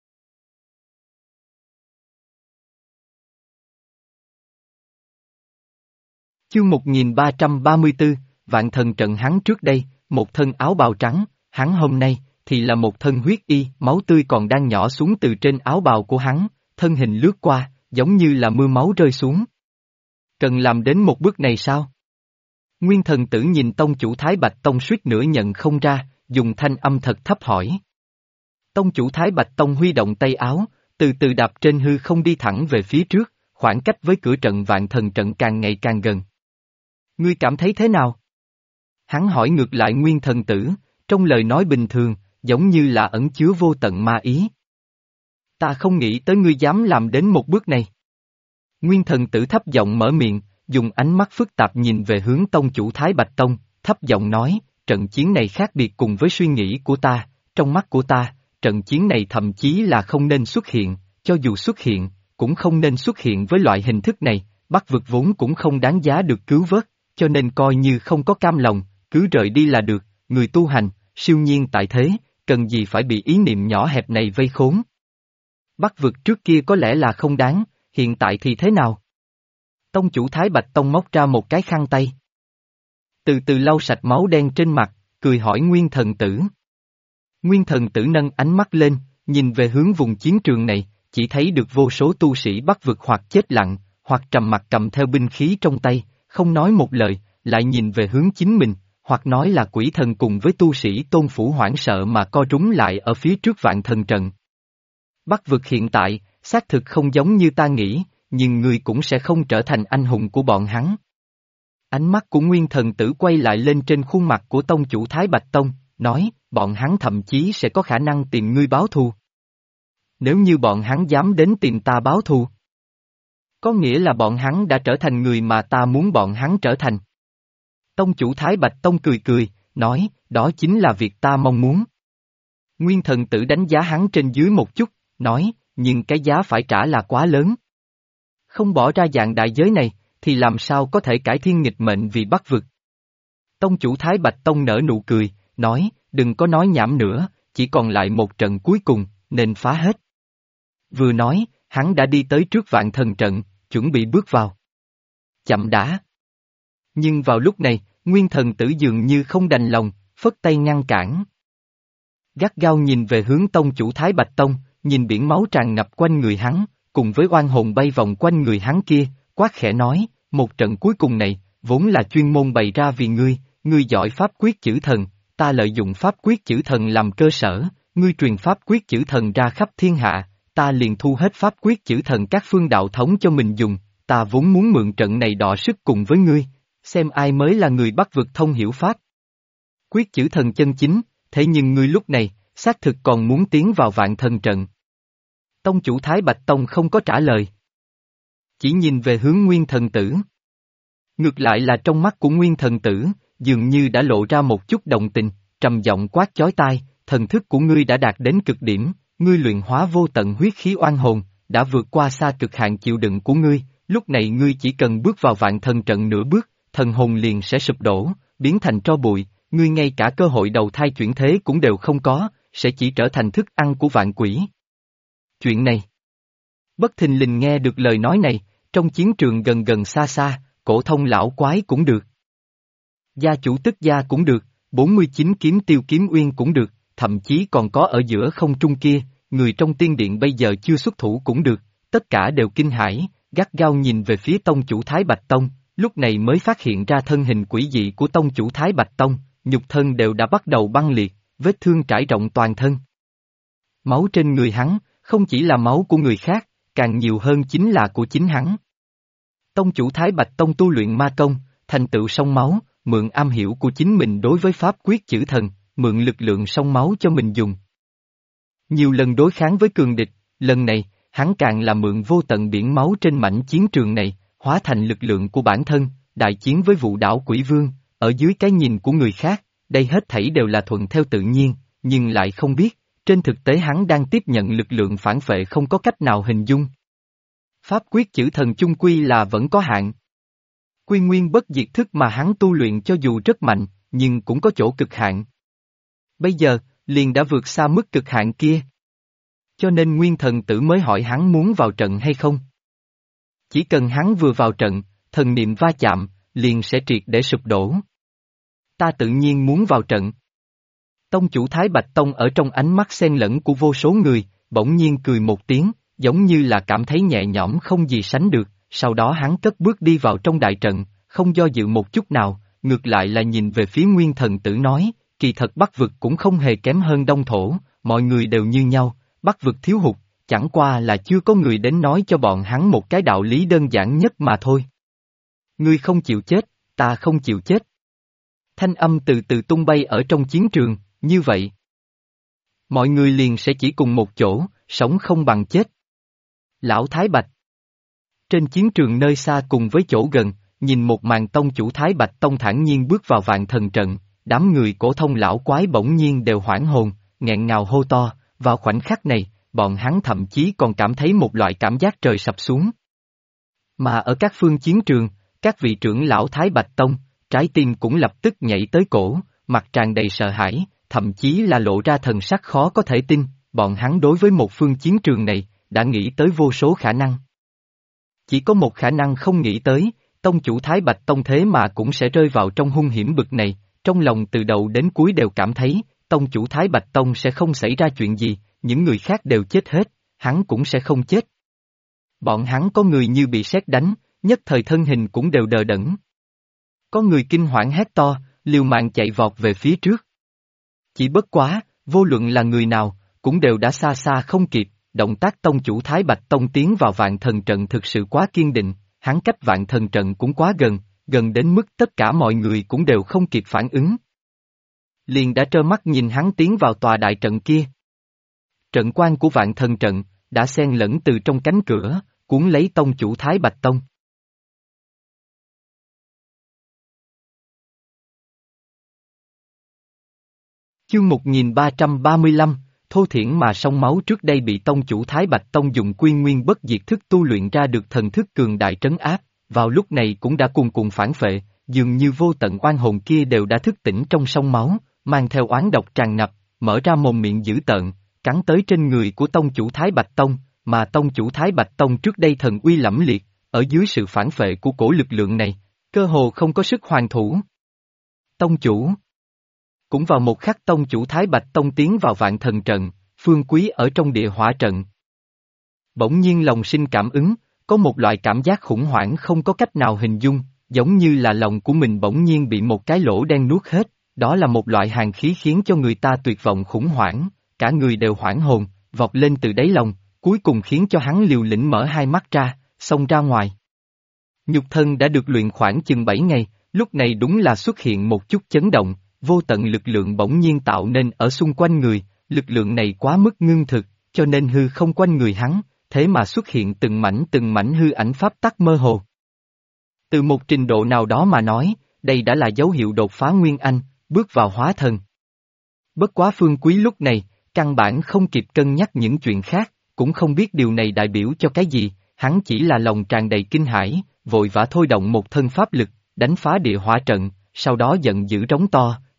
Chương 1334, Vạn Thần Trận. Hắn trước đây, một thân áo bào trắng, hắn hôm nay, thì là một thân huyết y, máu tươi còn đang nhỏ xuống từ trên áo bào của hắn, thân hình lướt qua, giống như là mưa máu rơi xuống. Cần làm đến một bước này sao? Nguyên Thần Tử nhìn tông chủ Thái Bạch Tông suýt nữa nhận không ra, dùng thanh âm thật thấp hỏi. Tông chủ Thái Bạch Tông huy động tay áo, từ từ đạp trên hư không đi thẳng về phía trước, khoảng cách với cửa trận Vạn Thần Trận càng ngày càng gần. Ngươi cảm thấy thế nào? Hắn hỏi ngược lại Nguyên Thần Tử, trong lời nói bình thường, giống như là ẩn chứa vô tận ma ý. Ta không nghĩ tới ngươi dám làm đến một bước này. Nguyên Thần Tử thấp giọng mở miệng, dùng ánh mắt phức tạp nhìn về hướng tông chủ Thái Bạch Tông, thấp giọng nói, trận chiến này khác biệt cùng với suy nghĩ của ta, trong mắt của ta, trận chiến này thậm chí là không nên xuất hiện, cho dù xuất hiện, cũng không nên xuất hiện với loại hình thức này, Bắc vực vốn cũng không đáng giá được cứu vớt, cho nên coi như không có cam lòng, cứ rời đi là được, người tu hành, siêu nhiên tại thế, cần gì phải bị ý niệm nhỏ hẹp này vây khốn. Bắc vực trước kia có lẽ là không đáng, hiện tại thì thế nào? Tông chủ Thái Bạch Tông móc ra một cái khăn tay. Từ từ lau sạch máu đen trên mặt, cười hỏi Nguyên Thần Tử. Nguyên Thần Tử nâng ánh mắt lên, nhìn về hướng vùng chiến trường này, chỉ thấy được vô số tu sĩ Bắc vực hoặc chết lặng, hoặc trầm mặc cầm theo binh khí trong tay, không nói một lời, lại nhìn về hướng chính mình, hoặc nói là quỷ thần cùng với tu sĩ Tôn Phủ hoảng sợ mà co rúm lại ở phía trước Vạn Thần Trận. Bắc vực hiện tại, xác thực không giống như ta nghĩ, nhưng ngươi cũng sẽ không trở thành anh hùng của bọn hắn. Ánh mắt của Nguyên Thần Tử quay lại lên trên khuôn mặt của tông chủ Thái Bạch Tông, nói, bọn hắn thậm chí sẽ có khả năng tìm ngươi báo thù. Nếu như bọn hắn dám đến tìm ta báo thù, có nghĩa là bọn hắn đã trở thành người mà ta muốn bọn hắn trở thành. Tông chủ Thái Bạch Tông cười cười, nói, đó chính là việc ta mong muốn. Nguyên Thần Tử đánh giá hắn trên dưới một chút, nói, nhưng cái giá phải trả là quá lớn. Không bỏ ra dạng đại giới này, thì làm sao có thể cải thiên nghịch mệnh vì Bắc vực. Tông chủ Thái Bạch Tông nở nụ cười, nói, đừng có nói nhảm nữa, chỉ còn lại một trận cuối cùng, nên phá hết. Vừa nói, hắn đã đi tới trước Vạn Thần Trận, chuẩn bị bước vào. Chậm đã. Nhưng vào lúc này, Nguyên Thần Tử dường như không đành lòng, phất tay ngăn cản. Gắt gao nhìn về hướng tông chủ Thái Bạch Tông, nhìn biển máu tràn ngập quanh người hắn, cùng với oan hồn bay vòng quanh người hắn kia, quát khẽ nói, một trận cuối cùng này, vốn là chuyên môn bày ra vì ngươi giỏi pháp quyết chữ thần, ta lợi dụng pháp quyết chữ thần làm cơ sở, ngươi truyền pháp quyết chữ thần ra khắp thiên hạ, ta liền thu hết pháp quyết chữ thần các phương đạo thống cho mình dùng, ta vốn muốn mượn trận này đọ sức cùng với ngươi, xem ai mới là người Bắc vực thông hiểu pháp quyết chữ thần chân chính, thế nhưng ngươi lúc này, xác thực còn muốn tiến vào Vạn Thần Trận. Tông chủ Thái Bạch Tông không có trả lời. Chỉ nhìn về hướng Nguyên Thần Tử. Ngược lại là trong mắt của Nguyên Thần Tử, dường như đã lộ ra một chút đồng tình, trầm giọng quát chói tai, thần thức của ngươi đã đạt đến cực điểm, ngươi luyện hóa vô tận huyết khí oan hồn, đã vượt qua xa cực hạn chịu đựng của ngươi, lúc này ngươi chỉ cần bước vào Vạn Thần Trận nửa bước, thần hồn liền sẽ sụp đổ, biến thành tro bụi, ngươi ngay cả cơ hội đầu thai chuyển thế cũng đều không có, sẽ chỉ trở thành thức ăn của vạn quỷ. Chuyện này. Bất thình lình nghe được lời nói này, trong chiến trường gần gần xa xa, Cổ Thông lão quái cũng được. Gia chủ Tức Gia cũng được, 49 kiếm Tiêu Kiếm Uyên cũng được, thậm chí còn có ở giữa không trung kia, người trong tiên điện bây giờ chưa xuất thủ cũng được, tất cả đều kinh hãi, gắt gao nhìn về phía tông chủ Thái Bạch Tông, lúc này mới phát hiện ra thân hình quỷ dị của tông chủ Thái Bạch Tông, nhục thân đều đã bắt đầu băng liệt, vết thương trải rộng toàn thân. Máu trên người hắn, không chỉ là máu của người khác, càng nhiều hơn chính là của chính hắn. Tông chủ Thái Bạch Tông tu luyện ma công, thành tựu sông máu, mượn am hiểu của chính mình đối với pháp quyết chữ thần, mượn lực lượng sông máu cho mình dùng. Nhiều lần đối kháng với cường địch, lần này, hắn càng là mượn vô tận biển máu trên mảnh chiến trường này, hóa thành lực lượng của bản thân, đại chiến với vụ đảo Quỷ Vương, ở dưới cái nhìn của người khác, đây hết thảy đều là thuận theo tự nhiên, nhưng lại không biết, trên thực tế hắn đang tiếp nhận lực lượng phản phệ không có cách nào hình dung. Pháp quyết chữ thần chung quy là vẫn có hạn. Quy nguyên bất diệt thức mà hắn tu luyện cho dù rất mạnh, nhưng cũng có chỗ cực hạn. Bây giờ, liền đã vượt xa mức cực hạn kia. Cho nên Nguyên Thần Tử mới hỏi hắn muốn vào trận hay không. Chỉ cần hắn vừa vào trận, thần niệm va chạm, liền sẽ triệt để sụp đổ. Ta tự nhiên muốn vào trận. Tông chủ Thái Bạch Tông ở trong ánh mắt xen lẫn của vô số người, bỗng nhiên cười một tiếng, giống như là cảm thấy nhẹ nhõm không gì sánh được, sau đó hắn cất bước đi vào trong đại trận, không do dự một chút nào, ngược lại là nhìn về phía Nguyên Thần Tử nói, kỳ thật Bắc vực cũng không hề kém hơn Đông thổ, mọi người đều như nhau, Bắc vực thiếu hụt, chẳng qua là chưa có người đến nói cho bọn hắn một cái đạo lý đơn giản nhất mà thôi. Ngươi không chịu chết, ta không chịu chết. Thanh âm từ từ tung bay ở trong chiến trường, như vậy. Mọi người liền sẽ chỉ cùng một chỗ, sống không bằng chết. Lão Thái Bạch. Trên chiến trường nơi xa cùng với chỗ gần, nhìn một màn tông chủ Thái Bạch Tông thản nhiên bước vào vạn thần trận, đám người Cổ Thông lão quái bỗng nhiên đều hoảng hồn, nghẹn ngào hô to, vào khoảnh khắc này, bọn hắn thậm chí còn cảm thấy một loại cảm giác trời sập xuống. Mà ở các phương chiến trường, các vị trưởng lão Thái Bạch Tông, trái tim cũng lập tức nhảy tới cổ, mặt tràn đầy sợ hãi, thậm chí là lộ ra thần sắc khó có thể tin, bọn hắn đối với một phương chiến trường này, đã nghĩ tới vô số khả năng. Chỉ có một khả năng không nghĩ tới, tông chủ Thái Bạch Tông thế mà cũng sẽ rơi vào trong hung hiểm bực này, trong lòng từ đầu đến cuối đều cảm thấy, tông chủ Thái Bạch Tông sẽ không xảy ra chuyện gì, những người khác đều chết hết, hắn cũng sẽ không chết. Bọn hắn có người như bị sét đánh, nhất thời thân hình cũng đều đờ đẫn. Có người kinh hoảng hét to, liều mạng chạy vọt về phía trước. Chỉ bất quá, vô luận là người nào, cũng đều đã xa xa không kịp, động tác tông chủ Thái Bạch Tông tiến vào vạn thần trận thực sự quá kiên định, hắn cách vạn thần trận cũng quá gần, gần đến mức tất cả mọi người cũng đều không kịp phản ứng. Liền đã trơ mắt nhìn hắn tiến vào tòa đại trận kia. Trận quan của vạn thần trận, đã xen lẫn từ trong cánh cửa, cuốn lấy tông chủ Thái Bạch Tông. Chương 1335, thô thiển mà sông máu trước đây bị tông chủ Thái Bạch Tông dùng quy nguyên bất diệt thức tu luyện ra được thần thức cường đại trấn áp, vào lúc này cũng đã cuồn cuộn phản phệ, dường như vô tận oan hồn kia đều đã thức tỉnh trong sông máu, mang theo oán độc tràn ngập, mở ra mồm miệng dữ tợn, cắn tới trên người của tông chủ Thái Bạch Tông, mà tông chủ Thái Bạch Tông trước đây thần uy lẫm liệt, ở dưới sự phản phệ của cổ lực lượng này, cơ hồ không có sức hoàn thủ. Tông chủ. Cũng vào một khắc tông chủ Thái Bạch Tông tiến vào vạn thần trận, Phương Quý ở trong địa hỏa trận. Bỗng nhiên lòng sinh cảm ứng, có một loại cảm giác khủng hoảng không có cách nào hình dung, giống như là lòng của mình bỗng nhiên bị một cái lỗ đen nuốt hết, đó là một loại hàn khí khiến cho người ta tuyệt vọng khủng hoảng, cả người đều hoảng hồn, vọt lên từ đáy lòng, cuối cùng khiến cho hắn liều lĩnh mở hai mắt ra, xông ra ngoài. Nhục thân đã được luyện khoảng chừng 7 ngày, lúc này đúng là xuất hiện một chút chấn động, vô tận lực lượng bỗng nhiên tạo nên ở xung quanh người, lực lượng này quá mức ngưng thực, cho nên hư không quanh người hắn, thế mà xuất hiện từng mảnh hư ảnh pháp tắc mơ hồ. Từ một trình độ nào đó mà nói, đây đã là dấu hiệu đột phá Nguyên Anh, bước vào hóa thần. Bất quá Phương Quý lúc này, căn bản không kịp cân nhắc những chuyện khác, cũng không biết điều này đại biểu cho cái gì, hắn chỉ là lòng tràn đầy kinh hãi, vội vã thôi động một thân pháp lực, đánh phá địa hỏa trận, sau đó giận dữ rống to,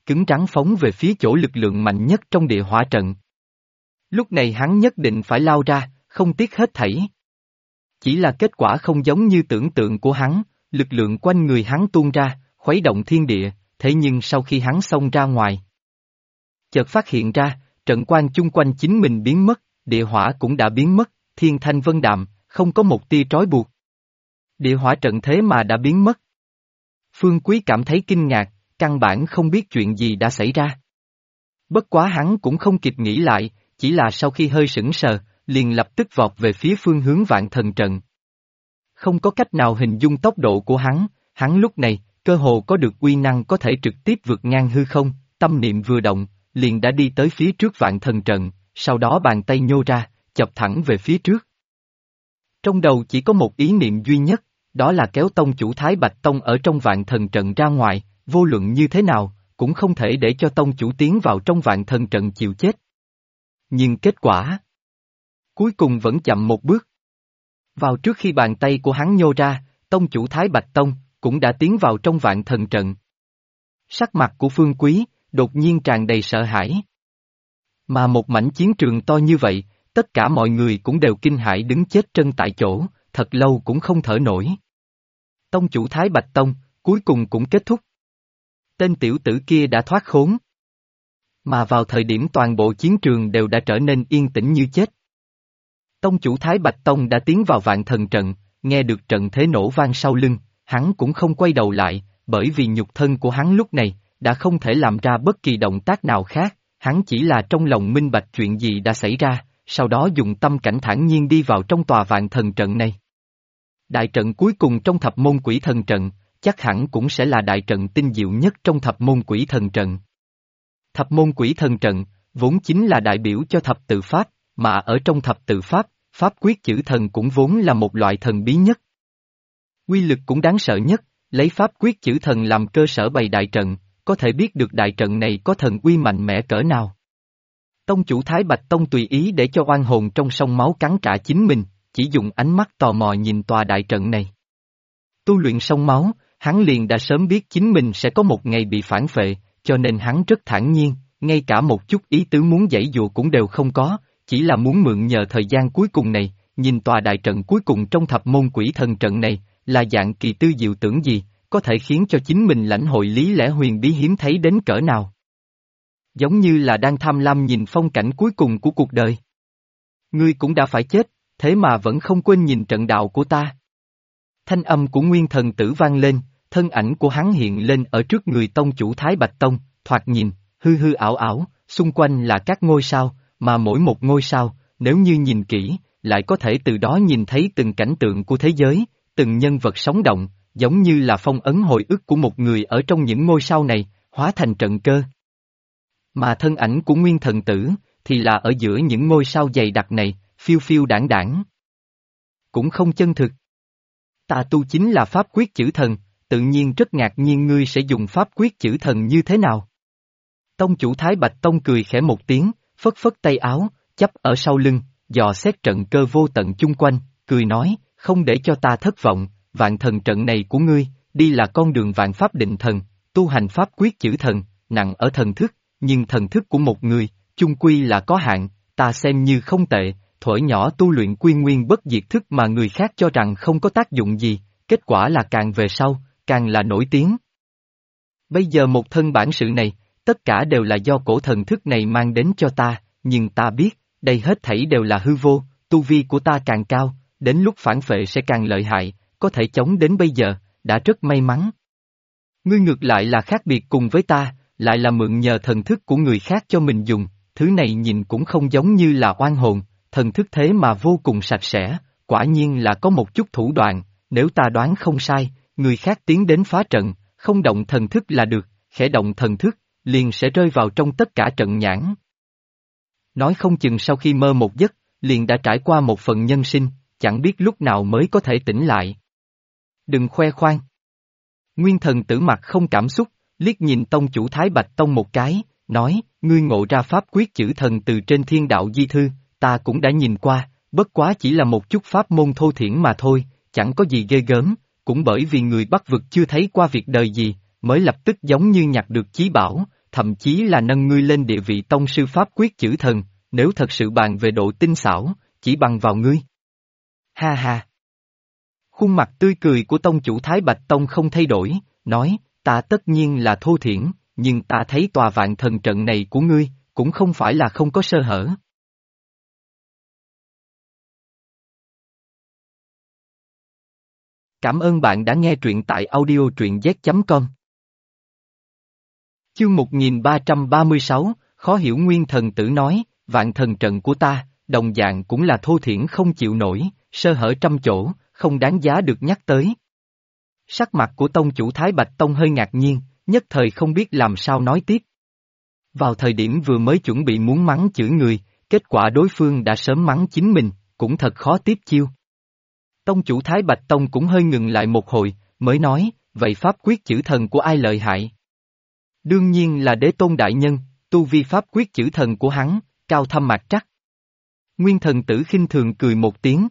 cứng rắn phóng về phía chỗ lực lượng mạnh nhất trong địa hỏa trận. Lúc này hắn nhất định phải lao ra, không tiếc hết thảy. Chỉ là kết quả không giống như tưởng tượng của hắn, lực lượng quanh người hắn tuôn ra, khuấy động thiên địa, thế nhưng sau khi hắn xông ra ngoài, chợt phát hiện ra, trận quang chung quanh chính mình biến mất, địa hỏa cũng đã biến mất, thiên thanh vân đạm, không có một tia trói buộc. Địa hỏa trận thế mà đã biến mất. Phương Quý cảm thấy kinh ngạc, căn bản không biết chuyện gì đã xảy ra. Bất quá hắn cũng không kịp nghĩ lại, chỉ là sau khi hơi sững sờ, liền lập tức vọt về phía phương hướng vạn thần trận. Không có cách nào hình dung tốc độ của hắn lúc này, cơ hồ có được uy năng có thể trực tiếp vượt ngang hư không, tâm niệm vừa động, liền đã đi tới phía trước vạn thần trận, sau đó bàn tay nhô ra, chọc thẳng về phía trước. Trong đầu chỉ có một ý niệm duy nhất, đó là kéo tông chủ Thái Bạch Tông ở trong vạn thần trận ra ngoài, vô luận như thế nào, cũng không thể để cho tông chủ tiến vào trong vạn thần trận chịu chết. Nhưng kết quả cuối cùng vẫn chậm một bước. Vào trước khi bàn tay của hắn nhô ra, tông chủ Thái Bạch Tông cũng đã tiến vào trong vạn thần trận. Sắc mặt của Phương Quý đột nhiên tràn đầy sợ hãi. Mà một mảnh chiến trường to như vậy, tất cả mọi người cũng đều kinh hãi đứng chết chân tại chỗ, thật lâu cũng không thở nổi. Tông chủ Thái Bạch Tông, cuối cùng cũng kết thúc. Tên tiểu tử kia đã thoát khốn. Mà vào thời điểm toàn bộ chiến trường đều đã trở nên yên tĩnh như chết. Tông chủ Thái Bạch Tông đã tiến vào vạn thần trận, nghe được trận thế nổ vang sau lưng, hắn cũng không quay đầu lại, bởi vì nhục thân của hắn lúc này, đã không thể làm ra bất kỳ động tác nào khác, hắn chỉ là trong lòng minh bạch chuyện gì đã xảy ra, sau đó dùng tâm cảnh thản nhiên đi vào trong tòa vạn thần trận này. Đại trận cuối cùng trong thập môn quỷ thần trận, chắc hẳn cũng sẽ là đại trận tinh diệu nhất trong thập môn quỷ thần trận. Thập môn quỷ thần trận, vốn chính là đại biểu cho thập tự pháp, mà ở trong thập tự pháp, pháp quyết chữ thần cũng vốn là một loại thần bí nhất. Quy lực cũng đáng sợ nhất, lấy pháp quyết chữ thần làm cơ sở bày đại trận, có thể biết được đại trận này có thần uy mạnh mẽ cỡ nào. Tông chủ Thái Bạch Tông tùy ý để cho oan hồn trong sông máu cắn trả chính mình, chỉ dùng ánh mắt tò mò nhìn tòa đại trận này. Tu luyện sông máu, hắn liền đã sớm biết chính mình sẽ có một ngày bị phản phệ, cho nên hắn rất thản nhiên, ngay cả một chút ý tứ muốn giãy dụa cũng đều không có, chỉ là muốn mượn nhờ thời gian cuối cùng này, nhìn tòa đại trận cuối cùng trong thập môn quỷ thần trận này, là dạng kỳ tư diệu tưởng gì, có thể khiến cho chính mình lãnh hội lý lẽ huyền bí hiếm thấy đến cỡ nào. Giống như là đang tham lam nhìn phong cảnh cuối cùng của cuộc đời. Ngươi cũng đã phải chết, thế mà vẫn không quên nhìn trận đạo của ta. Thanh âm của Nguyên Thần Tử vang lên, thân ảnh của hắn hiện lên ở trước người tông chủ Thái Bạch Tông, thoạt nhìn, hư hư ảo ảo, xung quanh là các ngôi sao, mà mỗi một ngôi sao, nếu như nhìn kỹ, lại có thể từ đó nhìn thấy từng cảnh tượng của thế giới, từng nhân vật sống động, giống như là phong ấn hồi ức của một người ở trong những ngôi sao này, hóa thành trận cơ. Mà thân ảnh của Nguyên Thần Tử, thì là ở giữa những ngôi sao dày đặc này, phiêu phiêu đảng đảng. Cũng không chân thực. Ta tu chính là pháp quyết chữ thần, tự nhiên rất ngạc nhiên ngươi sẽ dùng pháp quyết chữ thần như thế nào. Tông chủ Thái Bạch Tông cười khẽ một tiếng, phất phất tay áo, chắp ở sau lưng, dò xét trận cơ vô tận chung quanh, cười nói, không để cho ta thất vọng, vạn thần trận này của ngươi, đi là con đường vạn pháp định thần, tu hành pháp quyết chữ thần, nặng ở thần thức, nhưng thần thức của một người, chung quy là có hạn, ta xem như không tệ, thuở nhỏ tu luyện quy nguyên bất diệt thức mà người khác cho rằng không có tác dụng gì, kết quả là càng về sau, càng là nổi tiếng. Bây giờ một thân bản sự này, tất cả đều là do cổ thần thức này mang đến cho ta, nhưng ta biết, đây hết thảy đều là hư vô, tu vi của ta càng cao, đến lúc phản phệ sẽ càng lợi hại, có thể chống đến bây giờ, đã rất may mắn. Ngươi ngược lại là khác biệt cùng với ta, lại là mượn nhờ thần thức của người khác cho mình dùng, thứ này nhìn cũng không giống như là oan hồn, thần thức thế mà vô cùng sạch sẽ, quả nhiên là có một chút thủ đoạn, nếu ta đoán không sai, người khác tiến đến phá trận, không động thần thức là được, khẽ động thần thức, liền sẽ rơi vào trong tất cả trận nhãn. Nói không chừng sau khi mơ một giấc, liền đã trải qua một phần nhân sinh, chẳng biết lúc nào mới có thể tỉnh lại. Đừng khoe khoang. Nguyên Thần Tử mặt không cảm xúc, liếc nhìn tông chủ Thái Bạch Tông một cái, nói, ngươi ngộ ra pháp quyết chữ thần từ trên thiên đạo di thư, ta cũng đã nhìn qua, bất quá chỉ là một chút pháp môn thô thiển mà thôi, chẳng có gì ghê gớm, cũng bởi vì người Bắc vực chưa thấy qua việc đời gì, mới lập tức giống như nhặt được chí bảo, thậm chí là nâng ngươi lên địa vị tông sư pháp quyết chữ thần, nếu thật sự bàn về độ tinh xảo, chỉ bằng vào ngươi. Ha ha. Khuôn mặt tươi cười của tông chủ Thái Bạch Tông không thay đổi, nói, ta tất nhiên là thô thiển, nhưng ta thấy tòa vạn thần trận này của ngươi, cũng không phải là không có sơ hở. Cảm ơn bạn đã nghe truyện tại audio truyện z.com. Chương 1336, khó hiểu Nguyên Thần Tử nói, vạn thần trận của ta, đồng dạng cũng là thô thiển không chịu nổi, sơ hở trăm chỗ, không đáng giá được nhắc tới. Sắc mặt của tông chủ Thái Bạch Tông hơi ngạc nhiên, nhất thời không biết làm sao nói tiếp. Vào thời điểm vừa mới chuẩn bị muốn mắng chửi người, kết quả đối phương đã sớm mắng chính mình, cũng thật khó tiếp chiêu. Tông chủ Thái Bạch Tông cũng hơi ngừng lại một hồi, mới nói, vậy pháp quyết chữ thần của ai lợi hại? Đương nhiên là Đế Tôn Đại Nhân, tu vi pháp quyết chữ thần của hắn, cao thâm mạc trắc. Nguyên Thần Tử khinh thường cười một tiếng.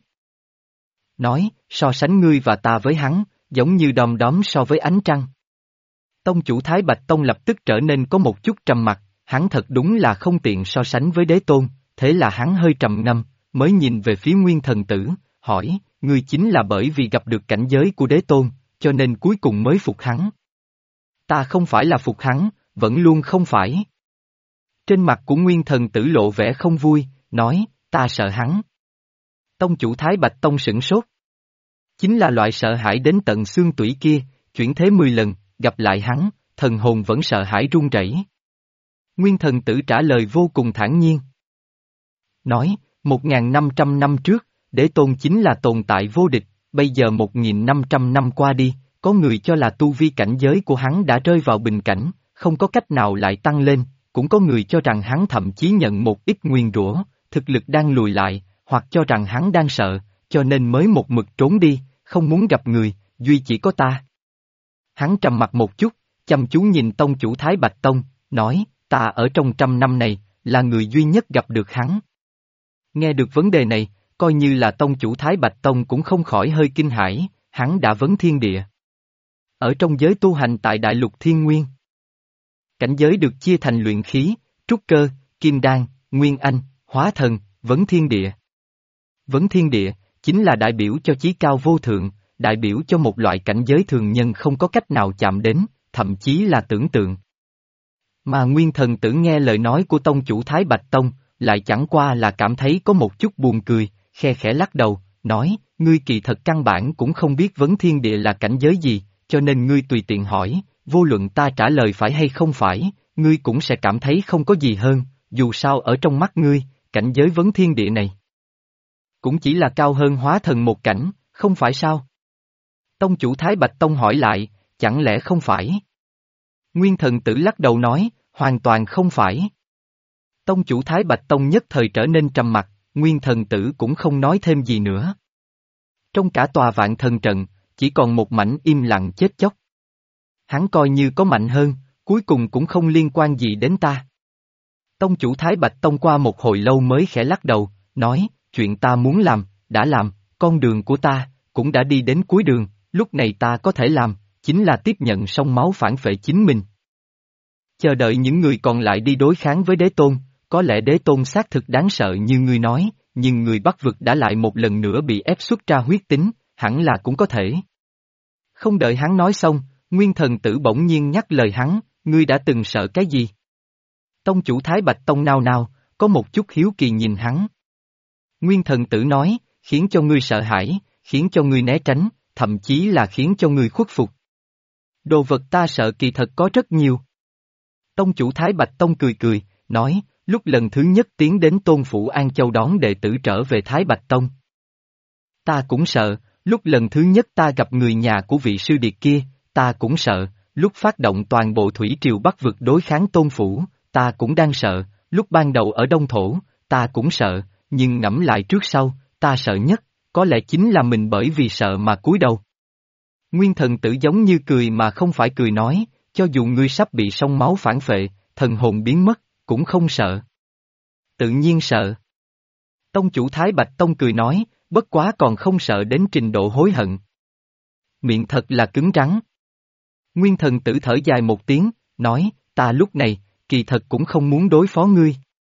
Nói, so sánh ngươi và ta với hắn, giống như đom đóm so với ánh trăng. Tông chủ Thái Bạch Tông lập tức trở nên có một chút trầm mặc, hắn thật đúng là không tiện so sánh với Đế Tôn, thế là hắn hơi trầm ngâm, mới nhìn về phía Nguyên Thần Tử, hỏi, ngươi chính là bởi vì gặp được cảnh giới của Đế Tôn, cho nên cuối cùng mới phục hắn. Ta không phải là phục hắn, vẫn luôn không phải. Trên mặt của Nguyên Thần Tử lộ vẻ không vui, nói, ta sợ hắn. Tông chủ Thái Bạch Tông sửng sốt. Chính là loại sợ hãi đến tận xương tủy kia, chuyển thế 10 lần, gặp lại hắn, thần hồn vẫn sợ hãi run rẩy. Nguyên Thần Tử trả lời vô cùng thản nhiên. Nói, 1.500 năm trước, Đế Tôn chính là tồn tại vô địch, bây giờ 1.500 năm qua đi, có người cho là tu vi cảnh giới của hắn đã rơi vào bình cảnh, không có cách nào lại tăng lên, cũng có người cho rằng hắn thậm chí nhận một ít nguyền rủa, thực lực đang lùi lại, hoặc cho rằng hắn đang sợ, cho nên mới một mực trốn đi, không muốn gặp người, duy chỉ có ta. Hắn trầm mặt một chút, chăm chú nhìn tông chủ Thái Bạch Tông, nói, ta ở trong 100 năm này, là người duy nhất gặp được hắn. Nghe được vấn đề này, coi như là tông chủ Thái Bạch Tông cũng không khỏi hơi kinh hãi, hắn đã vấn thiên địa. Ở trong giới tu hành tại Đại Lục Thiên Nguyên, cảnh giới được chia thành luyện khí, trúc cơ, kim đan, nguyên anh, hóa thần, vấn thiên địa. Vấn thiên địa, chính là đại biểu cho chí cao vô thượng, đại biểu cho một loại cảnh giới thường nhân không có cách nào chạm đến, thậm chí là tưởng tượng. Mà Nguyên Thần Tử nghe lời nói của tông chủ Thái Bạch Tông, lại chẳng qua là cảm thấy có một chút buồn cười, khe khẽ lắc đầu, nói, ngươi kỳ thật căn bản cũng không biết vấn thiên địa là cảnh giới gì, cho nên ngươi tùy tiện hỏi, vô luận ta trả lời phải hay không phải, ngươi cũng sẽ cảm thấy không có gì hơn, dù sao ở trong mắt ngươi, cảnh giới vấn thiên địa này cũng chỉ là cao hơn hóa thần một cảnh, không phải sao? Tông chủ Thái Bạch Tông hỏi lại, chẳng lẽ không phải? Nguyên Thần Tử lắc đầu nói, hoàn toàn không phải. Tông chủ Thái Bạch Tông nhất thời trở nên trầm mặc, Nguyên Thần Tử cũng không nói thêm gì nữa. Trong cả tòa vạn thần trận, chỉ còn một mảnh im lặng chết chóc. Hắn coi như có mạnh hơn, cuối cùng cũng không liên quan gì đến ta. Tông chủ Thái Bạch Tông qua một hồi lâu mới khẽ lắc đầu, nói, chuyện ta muốn làm, đã làm, con đường của ta, cũng đã đi đến cuối đường, lúc này ta có thể làm, chính là tiếp nhận sông máu phản vệ chính mình. Chờ đợi những người còn lại đi đối kháng với Đế Tôn, có lẽ Đế Tôn xác thực đáng sợ như ngươi nói, nhưng người Bắc vực đã lại một lần nữa bị ép xuất ra huyết tính, hẳn là cũng có thể. Không đợi hắn nói xong, Nguyên Thần Tử bỗng nhiên nhắc lời hắn, ngươi đã từng sợ cái gì? Tông chủ Thái Bạch Tông nao nao, có một chút hiếu kỳ nhìn hắn. Nguyên Thần Tử nói, khiến cho ngươi sợ hãi, khiến cho ngươi né tránh, thậm chí là khiến cho ngươi khuất phục. Đồ vật ta sợ kỳ thật có rất nhiều. Tông chủ Thái Bạch Tông cười cười, nói, lúc lần thứ nhất tiến đến Tôn Phủ An Châu đón đệ tử trở về Thái Bạch Tông. Ta cũng sợ, lúc lần thứ nhất ta gặp người nhà của vị sư điệt kia, ta cũng sợ, lúc phát động toàn bộ thủy triều Bắc vực đối kháng Tôn Phủ, ta cũng đang sợ, lúc ban đầu ở Đông Thổ, ta cũng sợ, nhưng ngẫm lại trước sau, ta sợ nhất, có lẽ chính là mình bởi vì sợ mà cúi đầu. Nguyên Thần Tử giống như cười mà không phải cười nói, cho dù ngươi sắp bị sông máu phản phệ, thần hồn biến mất, cũng không sợ. Tự nhiên sợ. Tông chủ Thái Bạch Tông cười nói, bất quá còn không sợ đến trình độ hối hận. Miệng thật là cứng rắn. Nguyên Thần Tử thở dài một tiếng, nói, ta lúc này, kỳ thật cũng không muốn đối phó ngươi.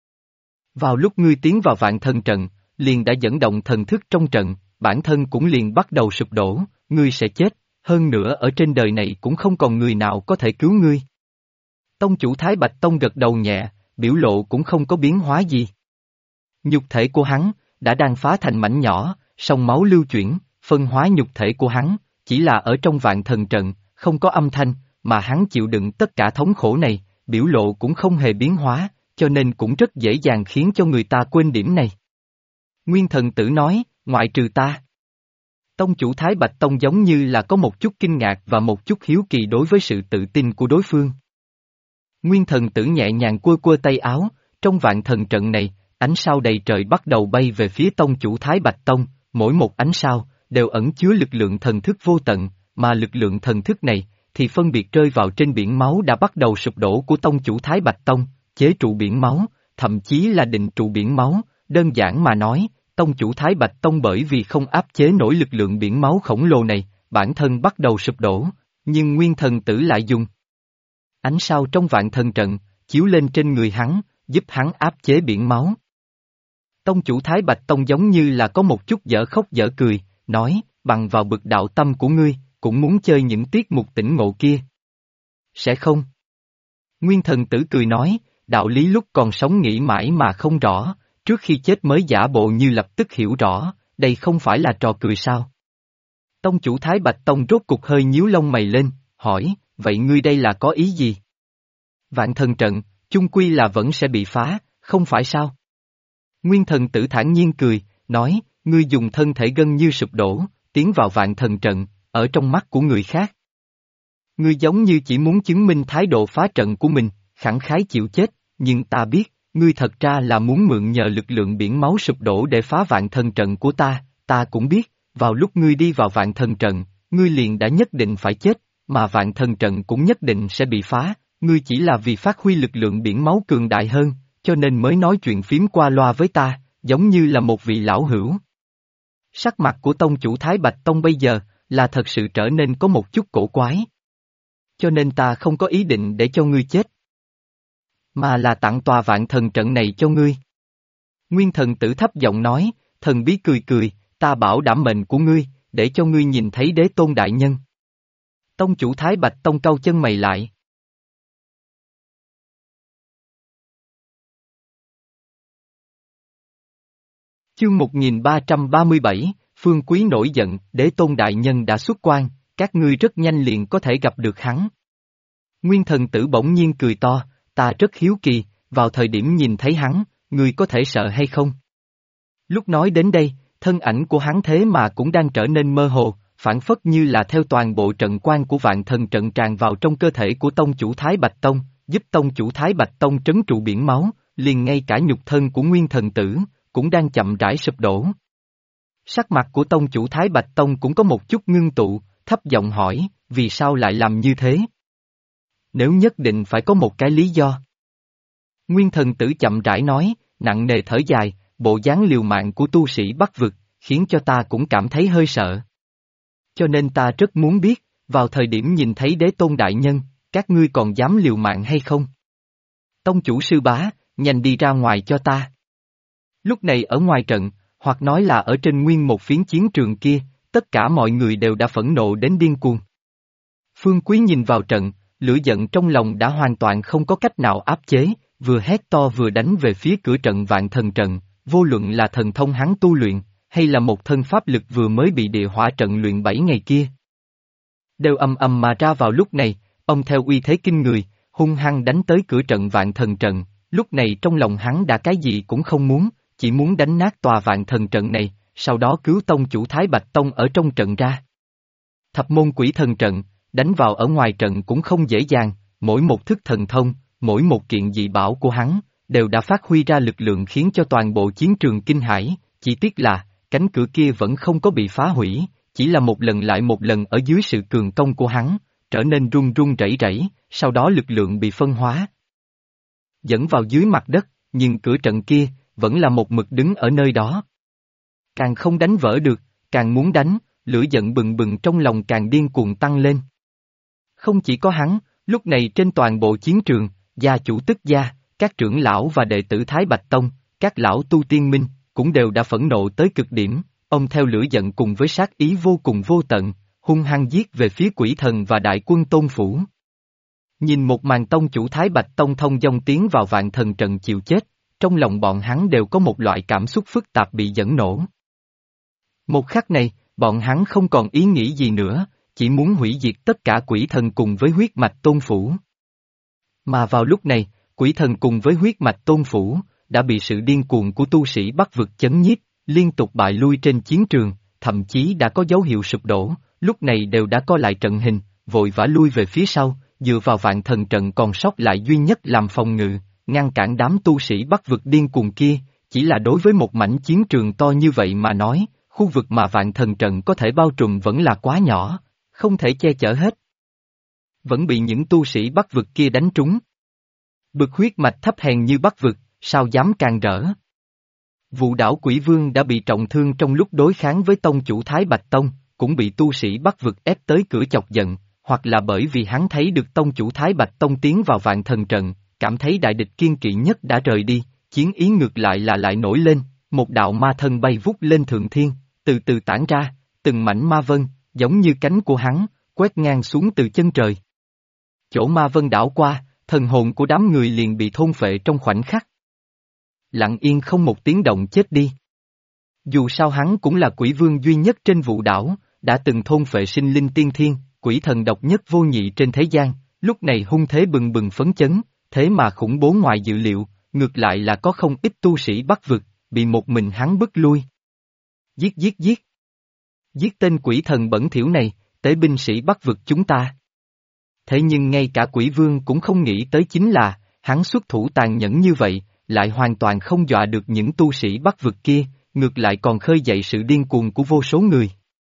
Vào lúc ngươi tiến vào vạn thần trận, liền đã dẫn động thần thức trong trận, bản thân cũng liền bắt đầu sụp đổ, ngươi sẽ chết, hơn nữa ở trên đời này cũng không còn người nào có thể cứu ngươi. Tông chủ Thái Bạch Tông gật đầu nhẹ, biểu lộ cũng không có biến hóa gì. Nhục thể của hắn, đã đang phá thành mảnh nhỏ, sông máu lưu chuyển, phân hóa nhục thể của hắn, chỉ là ở trong vạn thần trận, không có âm thanh, mà hắn chịu đựng tất cả thống khổ này, biểu lộ cũng không hề biến hóa, cho nên cũng rất dễ dàng khiến cho người ta quên điểm này. Nguyên thần tử nói, ngoại trừ ta. Tông chủ Thái Bạch Tông giống như là có một chút kinh ngạc và một chút hiếu kỳ đối với sự tự tin của đối phương. Nguyên thần tử nhẹ nhàng quơ quơ tay áo, trong vạn thần trận này, ánh sao đầy trời bắt đầu bay về phía tông chủ Thái Bạch Tông, mỗi một ánh sao, đều ẩn chứa lực lượng thần thức vô tận, mà lực lượng thần thức này, thì phân biệt rơi vào trên biển máu đã bắt đầu sụp đổ của tông chủ Thái Bạch Tông, chế trụ biển máu, thậm chí là định trụ biển máu, đơn giản mà nói, tông chủ Thái Bạch Tông bởi vì không áp chế nổi lực lượng biển máu khổng lồ này, bản thân bắt đầu sụp đổ, nhưng nguyên thần tử lại dùng ánh sao trong vạn thần trận, chiếu lên trên người hắn, giúp hắn áp chế biển máu. Tông chủ Thái Bạch Tông giống như là có một chút dở khóc dở cười, nói, bằng vào bực đạo tâm của ngươi, cũng muốn chơi những tiết mục tỉnh ngộ kia. Sẽ không? Nguyên thần tử cười nói, đạo lý lúc còn sống nghĩ mãi mà không rõ, trước khi chết mới giả bộ như lập tức hiểu rõ, đây không phải là trò cười sao? Tông chủ Thái Bạch Tông rốt cục hơi nhíu lông mày lên, hỏi, vậy ngươi đây là có ý gì? Vạn thần trận, chung quy là vẫn sẽ bị phá, không phải sao? Nguyên thần tử thản nhiên cười, nói, ngươi dùng thân thể gần như sụp đổ, tiến vào vạn thần trận, ở trong mắt của người khác. Ngươi giống như chỉ muốn chứng minh thái độ phá trận của mình, khẳng khái chịu chết, nhưng ta biết, ngươi thật ra là muốn mượn nhờ lực lượng biển máu sụp đổ để phá vạn thần trận của ta cũng biết, vào lúc ngươi đi vào vạn thần trận, ngươi liền đã nhất định phải chết, mà vạn thần trận cũng nhất định sẽ bị phá, ngươi chỉ là vì phát huy lực lượng biển máu cường đại hơn, cho nên mới nói chuyện phím qua loa với ta, giống như là một vị lão hữu. Sắc mặt của tông chủ Thái Bạch Tông bây giờ, là thật sự trở nên có một chút cổ quái. Cho nên ta không có ý định để cho ngươi chết, mà là tặng tòa vạn thần trận này cho ngươi. Nguyên thần tử thấp giọng nói, thần bí cười cười, ta bảo đảm mệnh của ngươi, để cho ngươi nhìn thấy đế tôn đại nhân. Tông chủ Thái Bạch Tông cau chân mày lại. Chương 1337, Phương Quý nổi giận, đế tôn đại nhân đã xuất quan, các ngươi rất nhanh liền có thể gặp được hắn. Nguyên thần tử bỗng nhiên cười to, ta rất hiếu kỳ, vào thời điểm nhìn thấy hắn, ngươi có thể sợ hay không? Lúc nói đến đây, thân ảnh của hắn thế mà cũng đang trở nên mơ hồ, phản phất như là theo toàn bộ trận quan của vạn thần trận tràn vào trong cơ thể của tông chủ Thái Bạch Tông, giúp tông chủ Thái Bạch Tông trấn trụ biển máu, liền ngay cả nhục thân của nguyên thần tử, cũng đang chậm rãi sụp đổ. Sắc mặt của tông chủ Thái Bạch Tông cũng có một chút ngưng tụ, thấp giọng hỏi, vì sao lại làm như thế? Nếu nhất định phải có một cái lý do. Nguyên thần tử chậm rãi nói, nặng nề thở dài, bộ dáng liều mạng của tu sĩ Bắc vực, khiến cho ta cũng cảm thấy hơi sợ. Cho nên ta rất muốn biết, vào thời điểm nhìn thấy đế tôn đại nhân, các ngươi còn dám liều mạng hay không? Tông chủ sư bá, nhanh đi ra ngoài cho ta. Lúc này ở ngoài trận, hoặc nói là ở trên nguyên một phiến chiến trường kia, tất cả mọi người đều đã phẫn nộ đến điên cuồng. Phương Quý nhìn vào trận, lửa giận trong lòng đã hoàn toàn không có cách nào áp chế, vừa hét to vừa đánh về phía cửa trận vạn thần trận, vô luận là thần thông hắn tu luyện, hay là một thân pháp lực vừa mới bị địa hỏa trận luyện 7 ngày kia. Đều ầm ầm mà ra vào lúc này, ông theo uy thế kinh người, hung hăng đánh tới cửa trận vạn thần trận, lúc này trong lòng hắn đã cái gì cũng không muốn, chỉ muốn đánh nát tòa vạn thần trận này, sau đó cứu tông chủ Thái Bạch Tông ở trong trận ra. Thập môn quỷ thần trận, đánh vào ở ngoài trận cũng không dễ dàng, mỗi một thức thần thông, mỗi một kiện dị bảo của hắn, đều đã phát huy ra lực lượng khiến cho toàn bộ chiến trường kinh hãi, chỉ tiếc là, cánh cửa kia vẫn không có bị phá hủy, chỉ là một lần lại một lần ở dưới sự cường công của hắn, trở nên run run rẩy rẩy, sau đó lực lượng bị phân hóa, dẫn vào dưới mặt đất, nhưng cửa trận kia, vẫn là một mực đứng ở nơi đó. Càng không đánh vỡ được, càng muốn đánh, lửa giận bừng bừng trong lòng càng điên cuồng tăng lên. Không chỉ có hắn, lúc này trên toàn bộ chiến trường, gia chủ tức gia, các trưởng lão và đệ tử Thái Bạch Tông, các lão tu tiên minh, cũng đều đã phẫn nộ tới cực điểm, ông theo lửa giận cùng với sát ý vô cùng vô tận, hung hăng giết về phía quỷ thần và đại quân Tôn Phủ. Nhìn một màn tông chủ Thái Bạch Tông thông dong tiến vào vạn thần trận chịu chết, trong lòng bọn hắn đều có một loại cảm xúc phức tạp bị dẫn nổ. Một khắc này, bọn hắn không còn ý nghĩ gì nữa, chỉ muốn hủy diệt tất cả quỷ thần cùng với huyết mạch Tôn Phủ. Mà vào lúc này, quỷ thần cùng với huyết mạch Tôn Phủ, đã bị sự điên cuồng của tu sĩ Bắc vực chấn nhiếp, liên tục bại lui trên chiến trường, thậm chí đã có dấu hiệu sụp đổ, lúc này đều đã co lại trận hình, vội vã lui về phía sau, dựa vào vạn thần trận còn sót lại duy nhất làm phòng ngự, ngăn cản đám tu sĩ Bắc vực điên cuồng kia, chỉ là đối với một mảnh chiến trường to như vậy mà nói, khu vực mà vạn thần trận có thể bao trùm vẫn là quá nhỏ, không thể che chở hết. Vẫn bị những tu sĩ Bắc vực kia đánh trúng. Bực huyết mạch thấp hèn như Bắc vực, sao dám càng rỡ. Vụ đảo Quỷ Vương đã bị trọng thương trong lúc đối kháng với tông chủ Thái Bạch Tông, cũng bị tu sĩ Bắc vực ép tới cửa chọc giận, hoặc là bởi vì hắn thấy được tông chủ Thái Bạch Tông tiến vào vạn thần trận, cảm thấy đại địch kiên kỵ nhất đã rời đi, chiến ý ngược lại là lại nổi lên, một đạo ma thân bay vút lên thượng thiên, từ từ tản ra, từng mảnh ma vân, giống như cánh của hắn, quét ngang xuống từ chân trời. Chỗ ma vân đảo qua, thần hồn của đám người liền bị thôn phệ trong khoảnh khắc. Lặng yên không một tiếng động chết đi. Dù sao hắn cũng là quỷ vương duy nhất trên vụ đảo, đã từng thôn phệ sinh linh tiên thiên, quỷ thần độc nhất vô nhị trên thế gian, lúc này hung thế bừng bừng phấn chấn, thế mà khủng bố ngoài dự liệu, ngược lại là có không ít tu sĩ Bắc vực, bị một mình hắn bức lui. Giết giết giết. Giết tên quỷ thần bẩn thỉu này, tế binh sĩ Bắc vực chúng ta. Thế nhưng ngay cả quỷ vương cũng không nghĩ tới chính là, hắn xuất thủ tàn nhẫn như vậy, lại hoàn toàn không dọa được những tu sĩ Bắc vực kia, ngược lại còn khơi dậy sự điên cuồng của vô số người.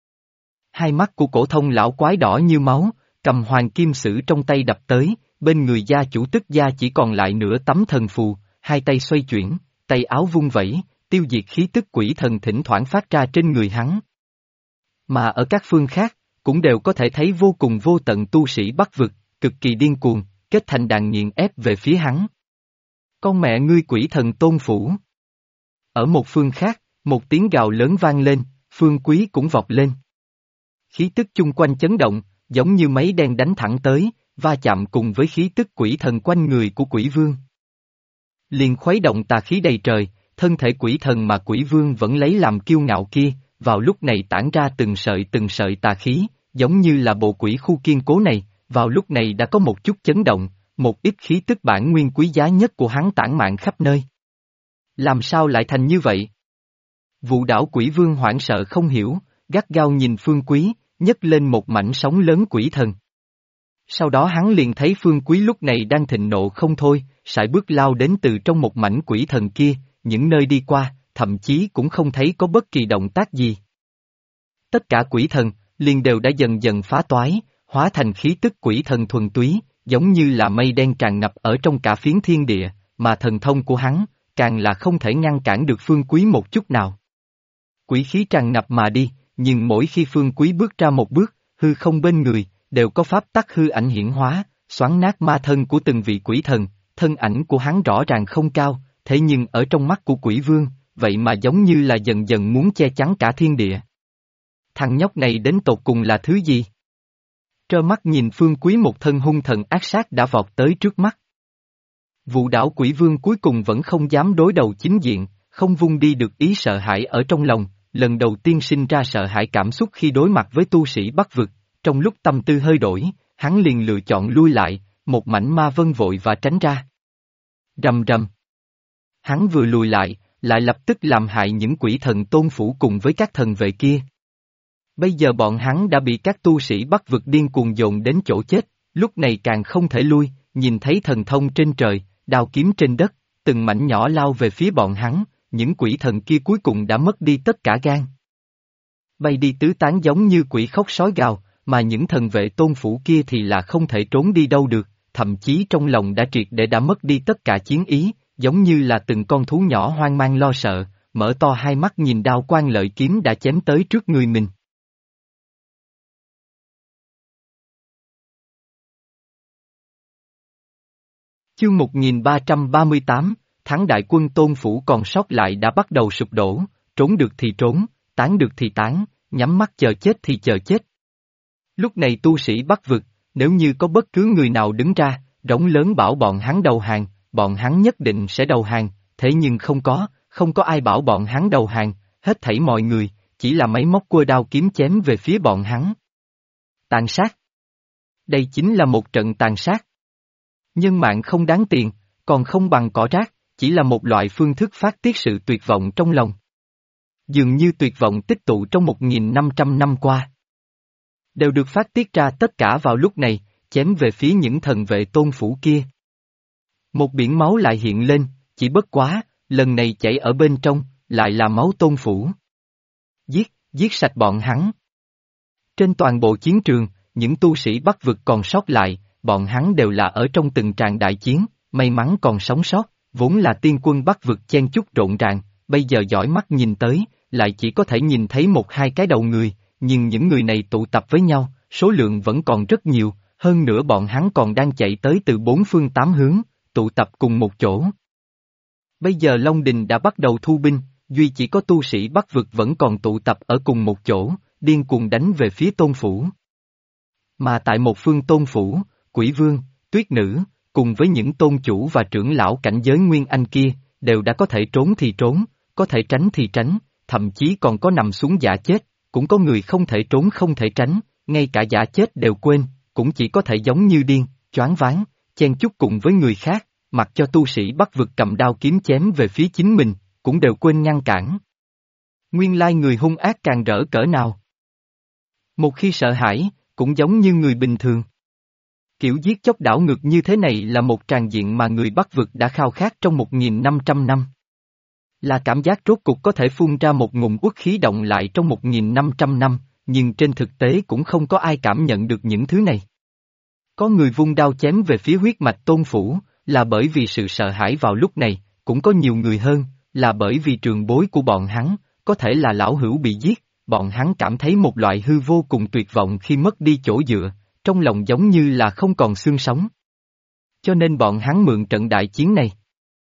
Hai mắt của cổ thông lão quái đỏ như máu, cầm hoàng kim sử trong tay đập tới, bên người gia chủ tức gia chỉ còn lại nửa tấm thần phù, hai tay xoay chuyển, tay áo vung vẩy, tiêu diệt khí tức quỷ thần thỉnh thoảng phát ra trên người hắn. Mà ở các phương khác, cũng đều có thể thấy vô cùng vô tận tu sĩ Bắc vực, cực kỳ điên cuồng, kết thành đàn nghiền ép về phía hắn. Con mẹ ngươi quỷ thần Tôn Phủ. Ở một phương khác, một tiếng gào lớn vang lên, Phương Quý cũng vọt lên. Khí tức chung quanh chấn động, giống như mấy đen đánh thẳng tới, va chạm cùng với khí tức quỷ thần quanh người của quỷ vương. Liền khuấy động tà khí đầy trời, thân thể quỷ thần mà quỷ vương vẫn lấy làm kiêu ngạo kia, vào lúc này tản ra từng sợi tà khí, giống như là bộ quỷ khu kiên cố này, vào lúc này đã có một chút chấn động, một ít khí tức bản nguyên quý giá nhất của hắn tản mạn khắp nơi. Làm sao lại thành như vậy? Vụ đảo quỷ vương hoảng sợ không hiểu, gắt gao nhìn Phương Quý, nhấc lên một mảnh sóng lớn quỷ thần. Sau đó hắn liền thấy Phương Quý lúc này đang thịnh nộ không thôi, sải bước lao đến từ trong một mảnh quỷ thần kia, những nơi đi qua, thậm chí cũng không thấy có bất kỳ động tác gì. Tất cả quỷ thần, liền đều đã dần dần phá toái, hóa thành khí tức quỷ thần thuần túy, giống như là mây đen tràn ngập ở trong cả phiến thiên địa, mà thần thông của hắn, càng là không thể ngăn cản được Phương Quý một chút nào. Quỷ khí tràn ngập mà đi, nhưng mỗi khi Phương Quý bước ra một bước, hư không bên người, đều có pháp tắc hư ảnh hiển hóa, xoắn nát ma thân của từng vị quỷ thần, thân ảnh của hắn rõ ràng không cao, thế nhưng ở trong mắt của quỷ vương, vậy mà giống như là dần dần muốn che chắn cả thiên địa. Thằng nhóc này đến tột cùng là thứ gì? Trơ mắt nhìn Phương Quý một thân hung thần ác sát đã vọt tới trước mắt. Vụ đảo quỷ vương cuối cùng vẫn không dám đối đầu chính diện, không vung đi được ý sợ hãi ở trong lòng, lần đầu tiên sinh ra sợ hãi cảm xúc khi đối mặt với tu sĩ Bắc vực, trong lúc tâm tư hơi đổi, hắn liền lựa chọn lui lại, một mảnh ma vân vội và tránh ra. Rầm rầm. Hắn vừa lùi lại lập tức làm hại những quỷ thần Tôn Phủ cùng với các thần vệ kia. Bây giờ bọn hắn đã bị các tu sĩ Bắc vực điên cuồng dồn đến chỗ chết, lúc này càng không thể lui, nhìn thấy thần thông trên trời, đao kiếm trên đất, từng mảnh nhỏ lao về phía bọn hắn, những quỷ thần kia cuối cùng đã mất đi tất cả gan. Bay đi tứ tán giống như quỷ khóc sói gào, mà những thần vệ Tôn Phủ kia thì là không thể trốn đi đâu được, thậm chí trong lòng đã triệt để đã mất đi tất cả chiến ý, giống như là từng con thú nhỏ hoang mang lo sợ, mở to hai mắt nhìn đao quang lợi kiếm đã chém tới trước người mình. Chương 1338, tháng đại quân Tôn Phủ còn sót lại đã bắt đầu sụp đổ, trốn được thì trốn, tán được thì tán, nhắm mắt chờ chết thì chờ chết. Lúc này tu sĩ Bắc vực, nếu như có bất cứ người nào đứng ra, rống lớn bảo bọn hắn đầu hàng, bọn hắn nhất định sẽ đầu hàng, thế nhưng không có ai bảo bọn hắn đầu hàng, hết thảy mọi người, chỉ là máy móc cua đao kiếm chém về phía bọn hắn. Tàn sát. Đây chính là một trận tàn sát. Nhân mạng không đáng tiền, còn không bằng cỏ rác, chỉ là một loại phương thức phát tiết sự tuyệt vọng trong lòng. Dường như tuyệt vọng tích tụ trong 1.500 năm qua. Đều được phát tiết ra tất cả vào lúc này, chém về phía những thần vệ Tôn Phủ kia. Một biển máu lại hiện lên, chỉ bất quá, lần này chảy ở bên trong, lại là máu Tôn Phủ. Giết sạch bọn hắn. Trên toàn bộ chiến trường, những tu sĩ Bắc vực còn sót lại, bọn hắn đều là ở trong từng tràng đại chiến, may mắn còn sống sót, vốn là tiên quân Bắc vực chen chúc rộn ràng, bây giờ dõi mắt nhìn tới, lại chỉ có thể nhìn thấy một hai cái đầu người, nhưng những người này tụ tập với nhau, số lượng vẫn còn rất nhiều, hơn nữa bọn hắn còn đang chạy tới từ bốn phương tám hướng, tụ tập cùng một chỗ. Bây giờ Long Đình đã bắt đầu thu binh, duy chỉ có tu sĩ Bắc vực vẫn còn tụ tập ở cùng một chỗ, điên cuồng đánh về phía Tôn Phủ. Mà tại một phương Tôn Phủ, Quỷ Vương, Tuyết Nữ, cùng với những tôn chủ và trưởng lão cảnh giới Nguyên Anh kia, đều đã có thể trốn thì trốn, có thể tránh thì tránh, thậm chí còn có nằm xuống giả chết, cũng có người không thể trốn không thể tránh, ngay cả giả chết đều quên, cũng chỉ có thể giống như điên, choáng váng, chen chúc cùng với người khác, mặc cho tu sĩ Bắc vực cầm đao kiếm chém về phía chính mình, cũng đều quên ngăn cản. Nguyên lai người hung ác càng rỡ cỡ nào. Một khi sợ hãi, cũng giống như người bình thường. Kiểu giết chóc đảo ngược như thế này là một tràng diện mà người Bắc vực đã khao khát trong 1.500 năm. Là cảm giác rốt cục có thể phun ra một ngụm uất khí động lại trong 1.500 năm, nhưng trên thực tế cũng không có ai cảm nhận được những thứ này. Có người vung đao chém về phía huyết mạch Tôn Phủ, là bởi vì sự sợ hãi vào lúc này, cũng có nhiều người hơn, là bởi vì trường bối của bọn hắn, có thể là lão hữu bị giết, bọn hắn cảm thấy một loại hư vô cùng tuyệt vọng khi mất đi chỗ dựa, trong lòng giống như là không còn xương sống. Cho nên bọn hắn mượn trận đại chiến này,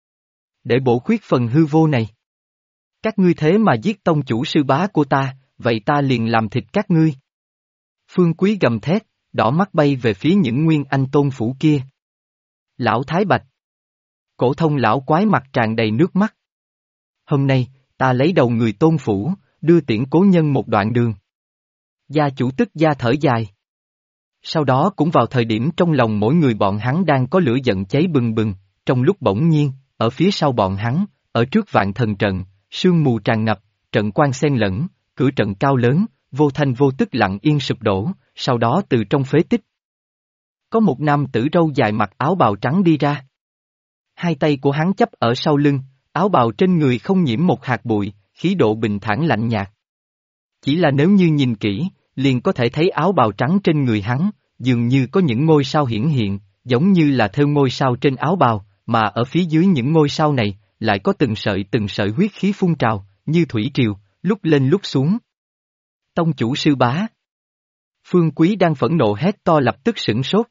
để bổ khuyết phần hư vô này. Các ngươi thế mà giết tông chủ sư bá của ta, vậy ta liền làm thịt các ngươi. Phương Quý gầm thét, đỏ mắt bay về phía những Nguyên Anh Tôn Phủ kia. Lão Thái Bạch. Cổ thông lão quái mặt tràn đầy nước mắt. Hôm nay, ta lấy đầu người Tôn Phủ, đưa tiễn cố nhân một đoạn đường. Gia chủ tức gia thở dài. Sau đó cũng vào thời điểm trong lòng mỗi người bọn hắn đang có lửa giận cháy bừng bừng, trong lúc bỗng nhiên, ở phía sau bọn hắn, ở trước Vạn Thần trận, sương mù tràn ngập, trận quan xen lẫn, cửa trận cao lớn, vô thanh vô tức lặng yên sụp đổ, sau đó từ trong phế tích. Có một nam tử râu dài mặc áo bào trắng đi ra. Hai tay của hắn chắp ở sau lưng, áo bào trên người không nhiễm một hạt bụi, khí độ bình thản lạnh nhạt. Chỉ là nếu như nhìn kỹ, liền có thể thấy áo bào trắng trên người hắn, dường như có những ngôi sao hiển hiện, giống như là thêu ngôi sao trên áo bào, mà ở phía dưới những ngôi sao này, lại có từng sợi huyết khí phun trào, như thủy triều, lúc lên lúc xuống. Tông chủ sư bá. Phương Quý đang phẫn nộ hét to lập tức sửng sốt,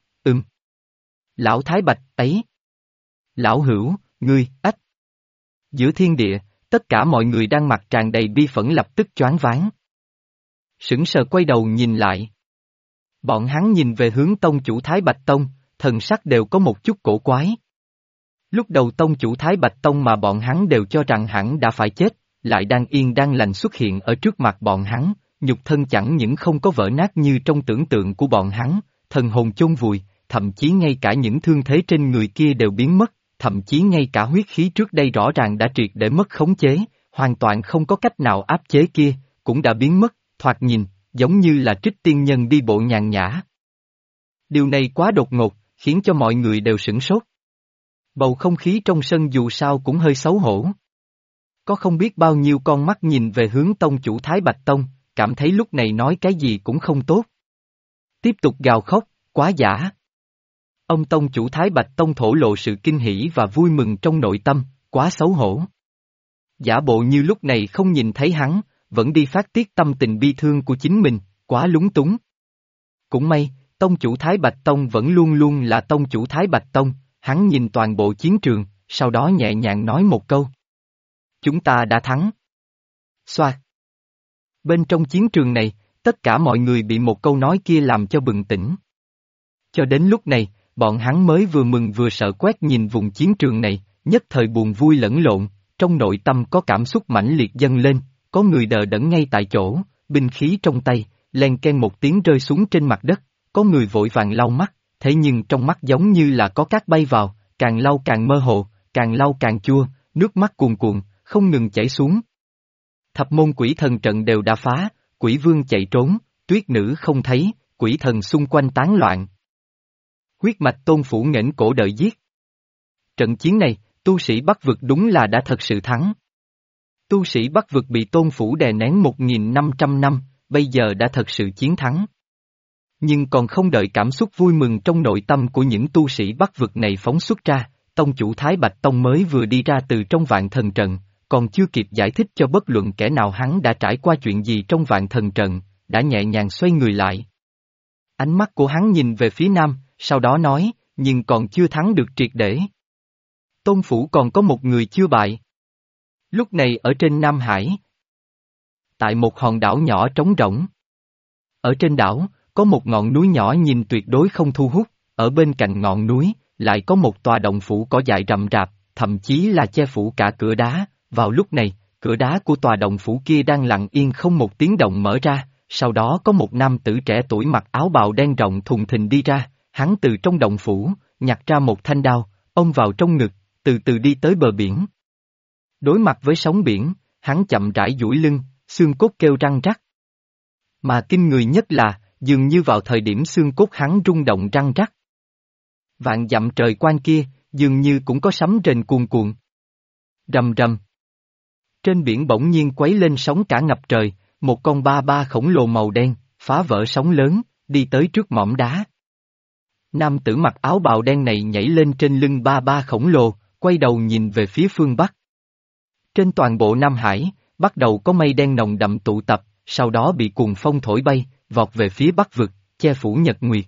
Lão Thái Bạch, ấy. Lão hữu, ngươi, ách. Giữa thiên địa, tất cả mọi người đang mặt tràn đầy bi phẫn lập tức choáng váng. Sững sờ quay đầu nhìn lại. Bọn hắn nhìn về hướng tông chủ Thái Bạch Tông, thần sắc đều có một chút cổ quái. Lúc đầu tông chủ Thái Bạch Tông mà bọn hắn đều cho rằng hẳn đã phải chết, lại đang yên đang lành xuất hiện ở trước mặt bọn hắn, nhục thân chẳng những không có vỡ nát như trong tưởng tượng của bọn hắn, thần hồn chôn vùi, thậm chí ngay cả những thương thế trên người kia đều biến mất, thậm chí ngay cả huyết khí trước đây rõ ràng đã triệt để mất khống chế, hoàn toàn không có cách nào áp chế kia, cũng đã biến mất, thoạt nhìn, giống như là trích tiên nhân đi bộ nhàn nhã. Điều này quá đột ngột, khiến cho mọi người đều sửng sốt. Bầu không khí trong sân dù sao cũng hơi xấu hổ. Có không biết bao nhiêu con mắt nhìn về hướng tông chủ Thái Bạch Tông, cảm thấy lúc này nói cái gì cũng không tốt. Tiếp tục gào khóc, quá giả. Ông tông chủ Thái Bạch Tông thổ lộ sự kinh hỉ và vui mừng trong nội tâm, quá xấu hổ. Giả bộ như lúc này không nhìn thấy hắn, vẫn đi phát tiết tâm tình bi thương của chính mình, quá lúng túng. Cũng may, tông chủ Thái Bạch Tông vẫn luôn luôn là tông chủ Thái Bạch Tông, hắn nhìn toàn bộ chiến trường, sau đó nhẹ nhàng nói một câu. Chúng ta đã thắng. Xoa. Bên trong chiến trường này, tất cả mọi người bị một câu nói kia làm cho bừng tỉnh. Cho đến lúc này, bọn hắn mới vừa mừng vừa sợ quét nhìn vùng chiến trường này, nhất thời buồn vui lẫn lộn, trong nội tâm có cảm xúc mãnh liệt dâng lên, có người đờ đẫn ngay tại chỗ, binh khí trong tay, len ken một tiếng rơi xuống trên mặt đất, có người vội vàng lau mắt, thế nhưng trong mắt giống như là có cát bay vào, càng lau càng mơ hồ, càng lau càng chua, nước mắt cuồn cuộn, không ngừng chảy xuống. Thập môn quỷ thần trận đều đã phá, quỷ vương chạy trốn, tuyết nữ không thấy, quỷ thần xung quanh tán loạn. Huyết mạch tôn phủ nghển cổ đợi giết. Trận chiến này, tu sĩ Bắc vực đúng là đã thật sự thắng. Tu sĩ Bắc vực bị tôn phủ đè nén 1.500 năm, bây giờ đã thật sự chiến thắng. Nhưng còn không đợi cảm xúc vui mừng trong nội tâm của những tu sĩ Bắc vực này phóng xuất ra, tông chủ Thái Bạch Tông mới vừa đi ra từ trong vạn thần trận, còn chưa kịp giải thích cho bất luận kẻ nào hắn đã trải qua chuyện gì trong vạn thần trận, đã nhẹ nhàng xoay người lại. Ánh mắt của hắn nhìn về phía nam, sau đó nói, nhưng còn chưa thắng được triệt để. Tôn phủ còn có một người chưa bại. Lúc này ở trên Nam Hải. Tại một hòn đảo nhỏ trống rỗng. Ở trên đảo, có một ngọn núi nhỏ nhìn tuyệt đối không thu hút, ở bên cạnh ngọn núi, lại có một tòa động phủ cỏ dại rậm rạp, thậm chí là che phủ cả cửa đá. Vào lúc này, cửa đá của tòa động phủ kia đang lặng yên không một tiếng động mở ra, sau đó có một nam tử trẻ tuổi mặc áo bào đen rộng thùng thình đi ra, hắn từ trong động phủ, nhặt ra một thanh đao, ôm vào trong ngực, từ từ đi tới bờ biển. Đối mặt với sóng biển, hắn chậm rãi duỗi lưng, xương cốt kêu răng rắc. Mà kinh người nhất là, dường như vào thời điểm xương cốt hắn rung động răng rắc. Vạn dặm trời quang kia, dường như cũng có sấm rền cuồn cuộn. Rầm rầm. Trên biển bỗng nhiên quấy lên sóng cả ngập trời, một con ba ba khổng lồ màu đen, phá vỡ sóng lớn, đi tới trước mỏm đá. Nam tử mặc áo bào đen này nhảy lên trên lưng ba ba khổng lồ, quay đầu nhìn về phía phương Bắc. Trên toàn bộ Nam Hải, bắt đầu có mây đen nồng đậm tụ tập, sau đó bị cuồng phong thổi bay, vọt về phía Bắc vực, che phủ nhật nguyệt.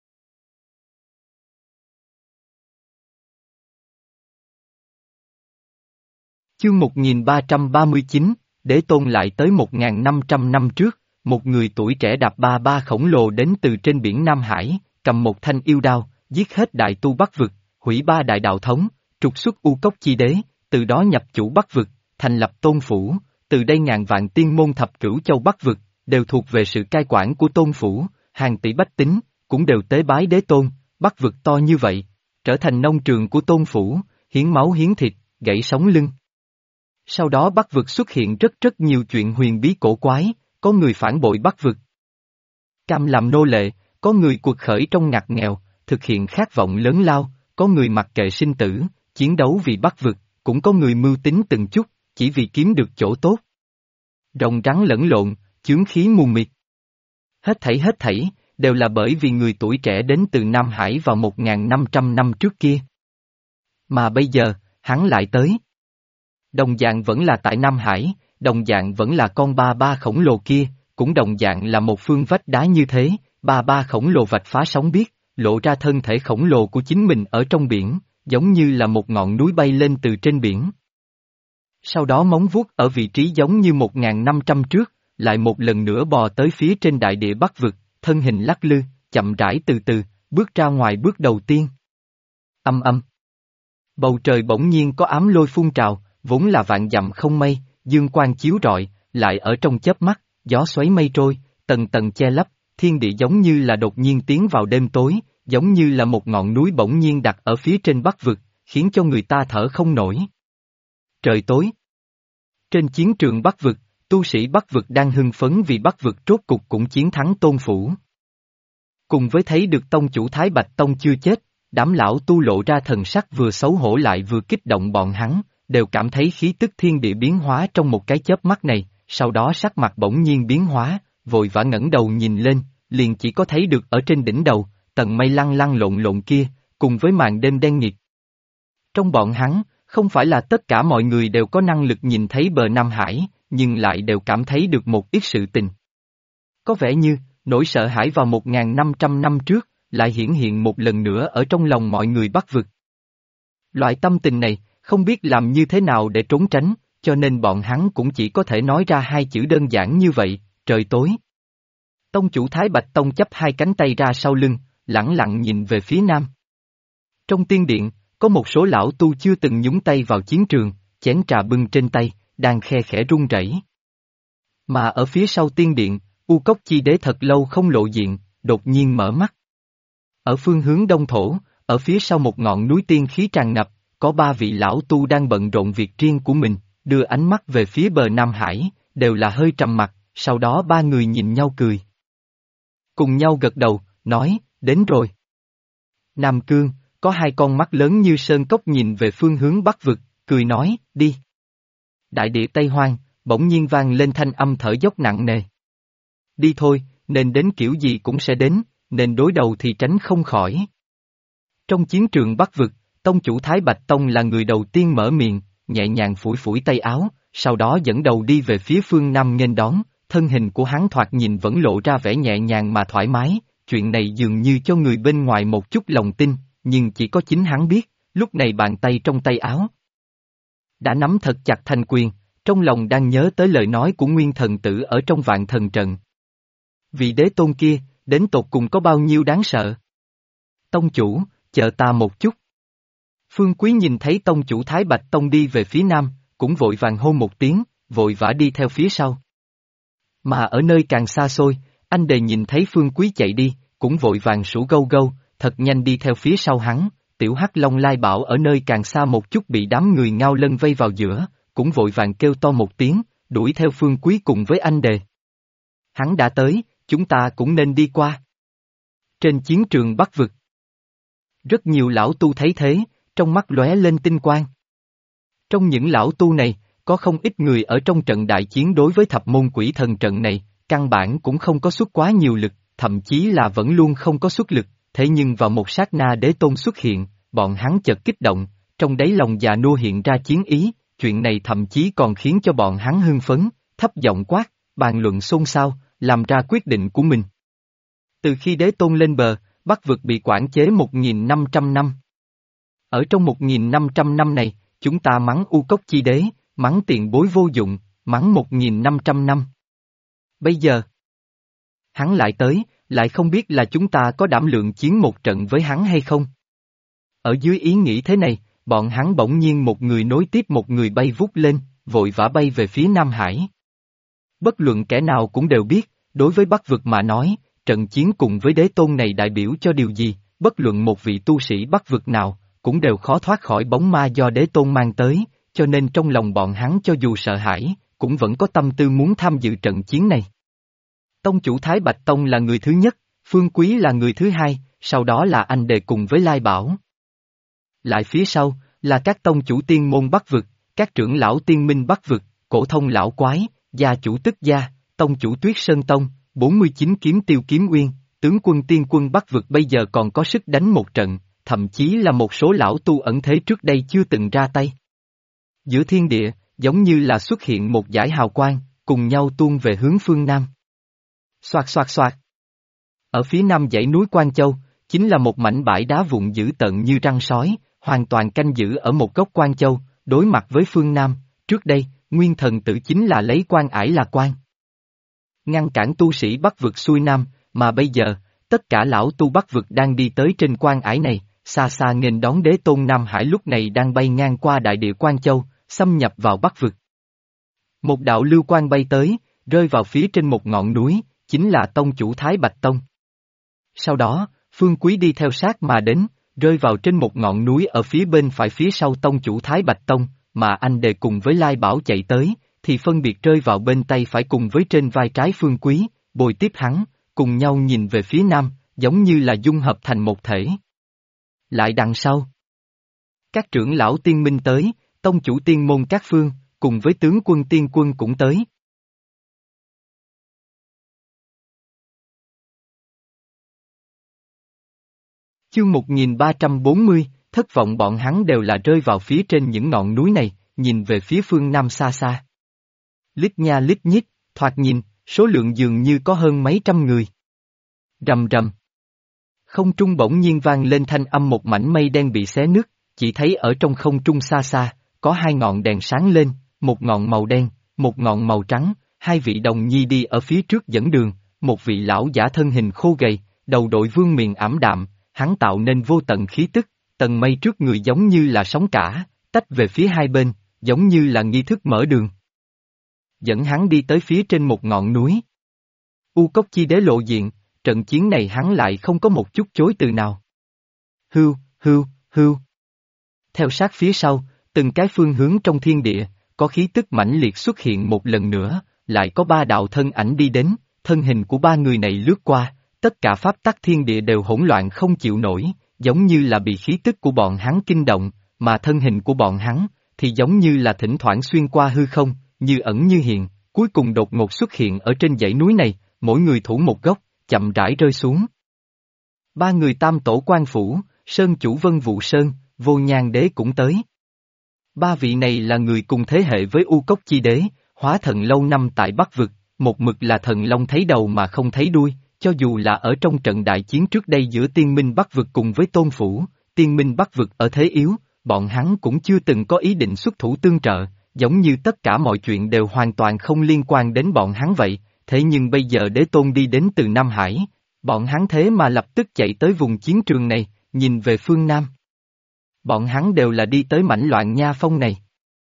Chương 1339, Đế Tôn lại tới 1.500 năm trước, một người tuổi trẻ đạp ba ba khổng lồ đến từ trên biển Nam Hải, cầm một thanh yêu đao, giết hết đại tu Bắc vực, hủy ba đại đạo thống, trục xuất U Cốc Chi Đế, từ đó nhập chủ Bắc vực, thành lập Tôn Phủ, từ đây ngàn vạn tiên môn thập cửu châu Bắc vực, đều thuộc về sự cai quản của Tôn Phủ, hàng tỷ bách tính, cũng đều tế bái Đế Tôn, Bắc vực to như vậy, trở thành nông trường của Tôn Phủ, hiến máu hiến thịt, gãy sống lưng. Sau đó Bắc vực xuất hiện rất nhiều chuyện huyền bí cổ quái, có người phản bội Bắc vực, cam làm nô lệ, có người cuộc khởi trong ngặt nghèo, thực hiện khát vọng lớn lao, có người mặc kệ sinh tử, chiến đấu vì Bắc vực, cũng có người mưu tính từng chút, chỉ vì kiếm được chỗ tốt. Rồng rắn lẫn lộn, chướng khí mù mịt. Hết thảy, đều là bởi vì người tuổi trẻ đến từ Nam Hải vào 1.500 năm trước kia. Mà bây giờ, hắn lại tới. Đồng dạng vẫn là tại Nam Hải, đồng dạng vẫn là con ba ba khổng lồ kia, cũng đồng dạng là một phương vách đá như thế, ba ba khổng lồ vạch phá sóng biếc, lộ ra thân thể khổng lồ của chính mình ở trong biển, giống như là một ngọn núi bay lên từ trên biển. Sau đó móng vuốt ở vị trí giống như 1.500 trước, lại một lần nữa bò tới phía trên đại địa Bắc vực, thân hình lắc lư, chậm rãi từ từ, bước ra ngoài bước đầu tiên. Âm âm. Bầu trời bỗng nhiên có ám lôi phun trào, vốn là vạn dặm không mây, dương quang chiếu rọi, lại ở trong chớp mắt, gió xoáy mây trôi, tầng tầng che lấp, thiên địa giống như là đột nhiên tiến vào đêm tối, giống như là một ngọn núi bỗng nhiên đặt ở phía trên Bắc vực, khiến cho người ta thở không nổi. Trời tối. Trên chiến trường Bắc vực, tu sĩ Bắc vực đang hưng phấn vì Bắc vực rốt cục cũng chiến thắng Tôn Phủ. Cùng với thấy được tông chủ Thái Bạch Tông chưa chết, đám lão tu lộ ra thần sắc vừa xấu hổ lại vừa kích động bọn hắn, đều cảm thấy khí tức thiên địa biến hóa trong một cái chớp mắt này, sau đó sắc mặt bỗng nhiên biến hóa, vội vã ngẩng đầu nhìn lên, liền chỉ có thấy được ở trên đỉnh đầu, tầng mây lăn lăn lộn lộn kia, cùng với màn đêm đen nghịt. Trong bọn hắn, không phải là tất cả mọi người đều có năng lực nhìn thấy bờ Nam Hải, nhưng lại đều cảm thấy được một ít sự tình. Có vẻ như, nỗi sợ hãi vào 1.500 năm trước, lại hiển hiện một lần nữa ở trong lòng mọi người Bắc vực. Loại tâm tình này, không biết làm như thế nào để trốn tránh, cho nên bọn hắn cũng chỉ có thể nói ra hai chữ đơn giản như vậy, trời tối. Tông chủ Thái Bạch Tông chắp hai cánh tay ra sau lưng, lẳng lặng nhìn về phía nam. Trong tiên điện, có một số lão tu chưa từng nhúng tay vào chiến trường, chén trà bưng trên tay, đang khe khẽ run rẩy. Mà ở phía sau tiên điện, U Cốc Chi Đế thật lâu không lộ diện, đột nhiên mở mắt. Ở phương hướng đông thổ, ở phía sau một ngọn núi tiên khí tràn ngập, có ba vị lão tu đang bận rộn việc riêng của mình, đưa ánh mắt về phía bờ Nam Hải, đều là hơi trầm mặc, sau đó ba người nhìn nhau cười. Cùng nhau gật đầu, nói, đến rồi. Nam Cương, có hai con mắt lớn như sơn cốc nhìn về phương hướng bắc vực, cười nói, đi. Đại địa Tây Hoang, bỗng nhiên vang lên thanh âm thở dốc nặng nề. Đi thôi, nên đến kiểu gì cũng sẽ đến, nên đối đầu thì tránh không khỏi. Trong chiến trường bắc vực, tông chủ Thái Bạch Tông là người đầu tiên mở miệng, nhẹ nhàng phủi phủi tay áo, sau đó dẫn đầu đi về phía phương Nam nghênh đón, thân hình của hắn thoạt nhìn vẫn lộ ra vẻ nhẹ nhàng mà thoải mái, chuyện này dường như cho người bên ngoài một chút lòng tin, nhưng chỉ có chính hắn biết, lúc này bàn tay trong tay áo đã nắm thật chặt thành quyền, trong lòng đang nhớ tới lời nói của Nguyên Thần Tử ở trong Vạn Thần Trận. Vị đế tôn kia, đến tột cùng có bao nhiêu đáng sợ? Tông chủ, chờ ta một chút. Phương Quý nhìn thấy tông chủ Thái Bạch Tông đi về phía nam, cũng vội vàng hô một tiếng, vội vã đi theo phía sau. Mà ở nơi càng xa xôi, anh Đề nhìn thấy Phương Quý chạy đi, cũng vội vàng sủ gâu gâu, thật nhanh đi theo phía sau hắn. Tiểu Hắc Long Lai Bảo ở nơi càng xa một chút bị đám người Ngao Lân vây vào giữa, cũng vội vàng kêu to một tiếng, đuổi theo Phương Quý cùng với anh Đề. Hắn đã tới, chúng ta cũng nên đi qua. Trên chiến trường Bắc Vực, rất nhiều lão tu thấy thế, trong mắt lóe lên tinh quang. Trong những lão tu này, có không ít người ở trong trận đại chiến đối với thập môn quỷ thần trận này, căn bản cũng không có xuất quá nhiều lực, thậm chí là vẫn luôn không có xuất lực, thế nhưng vào một sát na đế tôn xuất hiện, bọn hắn chợt kích động, trong đáy lòng già nua hiện ra chiến ý, chuyện này thậm chí còn khiến cho bọn hắn hưng phấn, thấp giọng quát, bàn luận xôn xao, làm ra quyết định của mình. Từ khi đế tôn lên bờ, Bắc vực bị quản chế 1.500 năm. Ở trong 1.500 năm này, chúng ta mắng U Cốc Chi Đế, mắng tiền bối vô dụng, mắng 1.500 năm. Bây giờ, hắn lại tới, lại không biết là chúng ta có đảm lượng chiến một trận với hắn hay không. Ở dưới ý nghĩ thế này, bọn hắn bỗng nhiên một người nối tiếp một người bay vút lên, vội vã bay về phía Nam Hải. Bất luận kẻ nào cũng đều biết, đối với Bắc vực mà nói, trận chiến cùng với đế tôn này đại biểu cho điều gì, bất luận một vị tu sĩ Bắc vực nào, cũng đều khó thoát khỏi bóng ma do đế tôn mang tới, cho nên trong lòng bọn hắn cho dù sợ hãi, cũng vẫn có tâm tư muốn tham dự trận chiến này. Tông chủ Thái Bạch Tông là người thứ nhất, Phương Quý là người thứ hai, sau đó là anh Đề cùng với Lai Bảo. Lại phía sau, là các tông chủ tiên môn Bắc vực, các trưởng lão tiên minh Bắc vực, cổ thông lão quái, gia chủ Tức Gia, tông chủ Tuyết Sơn Tông, 49 kiếm tiêu kiếm uyên, tướng quân tiên quân Bắc vực bây giờ còn có sức đánh một trận, thậm chí là một số lão tu ẩn thế trước đây chưa từng ra tay. Giữa thiên địa, giống như là xuất hiện một dải hào quang, cùng nhau tuôn về hướng phương Nam. Xoạt xoạt xoạt. Ở phía nam dãy núi Quan Châu, chính là một mảnh bãi đá vụn dữ tợn như răng sói, hoàn toàn canh giữ ở một góc Quan Châu, đối mặt với phương Nam, trước đây, Nguyên Thần Tử chính là lấy quan ải là quan. Ngăn cản tu sĩ Bắc vực xuôi Nam, mà bây giờ, tất cả lão tu Bắc vực đang đi tới trên quan ải này, xa xa nghênh đón đế tôn Nam Hải lúc này đang bay ngang qua đại địa Quan Châu, xâm nhập vào Bắc vực. Một đạo lưu quang bay tới, rơi vào phía trên một ngọn núi, chính là tông chủ Thái Bạch Tông. Sau đó, Phương Quý đi theo sát mà đến, rơi vào trên một ngọn núi ở phía bên phải phía sau tông chủ Thái Bạch Tông, mà anh Đề cùng với Lai Bảo chạy tới, thì phân biệt rơi vào bên tay phải cùng với trên vai trái Phương Quý, bồi tiếp hắn, cùng nhau nhìn về phía nam, giống như là dung hợp thành một thể. Lại đằng sau, các trưởng lão tiên minh tới, tông chủ tiên môn các phương, cùng với tướng quân tiên quân cũng tới. Chương 1340, thất vọng bọn hắn đều là rơi vào phía trên những ngọn núi này, nhìn về phía phương Nam xa xa. Lít nha lít nhít, thoạt nhìn, số lượng dường như có hơn mấy trăm người. Rầm rầm. Không trung bỗng nhiên vang lên thanh âm một mảnh mây đen bị xé nứt, chỉ thấy ở trong không trung xa xa, có hai ngọn đèn sáng lên, một ngọn màu đen, một ngọn màu trắng, hai vị đồng nhi đi ở phía trước dẫn đường, một vị lão giả thân hình khô gầy, đầu đội vương miện ảm đạm, hắn tạo nên vô tận khí tức, tầng mây trước người giống như là sóng cả, tách về phía hai bên, giống như là nghi thức mở đường. Dẫn hắn đi tới phía trên một ngọn núi. U Cốc Chi Đế lộ diện, trận chiến này hắn lại không có một chút chối từ nào. Hưu, hưu, hưu. Theo sát phía sau, từng cái phương hướng trong thiên địa, có khí tức mãnh liệt xuất hiện một lần nữa, lại có ba đạo thân ảnh đi đến, thân hình của ba người này lướt qua, tất cả pháp tắc thiên địa đều hỗn loạn không chịu nổi, giống như là bị khí tức của bọn hắn kinh động, mà thân hình của bọn hắn, thì giống như là thỉnh thoảng xuyên qua hư không, như ẩn như hiện, cuối cùng đột ngột xuất hiện ở trên dãy núi này, mỗi người thủ một góc, chậm rãi rơi xuống. Ba người Tam Tổ Quan Phủ, Sơn Chủ Vân Vụ Sơn, Vô Nhan Đế cũng tới. Ba vị này là người cùng thế hệ với U Cốc Chi Đế, hóa thần lâu năm tại Bắc Vực, một mực là thần long thấy đầu mà không thấy đuôi, cho dù là ở trong trận đại chiến trước đây giữa Tiên Minh Bắc Vực cùng với Tôn Phủ, Tiên Minh Bắc Vực ở thế yếu, bọn hắn cũng chưa từng có ý định xuất thủ tương trợ, giống như tất cả mọi chuyện đều hoàn toàn không liên quan đến bọn hắn vậy, thế nhưng bây giờ Đế Tôn đi đến từ Nam Hải, bọn hắn thế mà lập tức chạy tới vùng chiến trường này, nhìn về phương Nam. Bọn hắn đều là đi tới mảnh loạn nha phong này.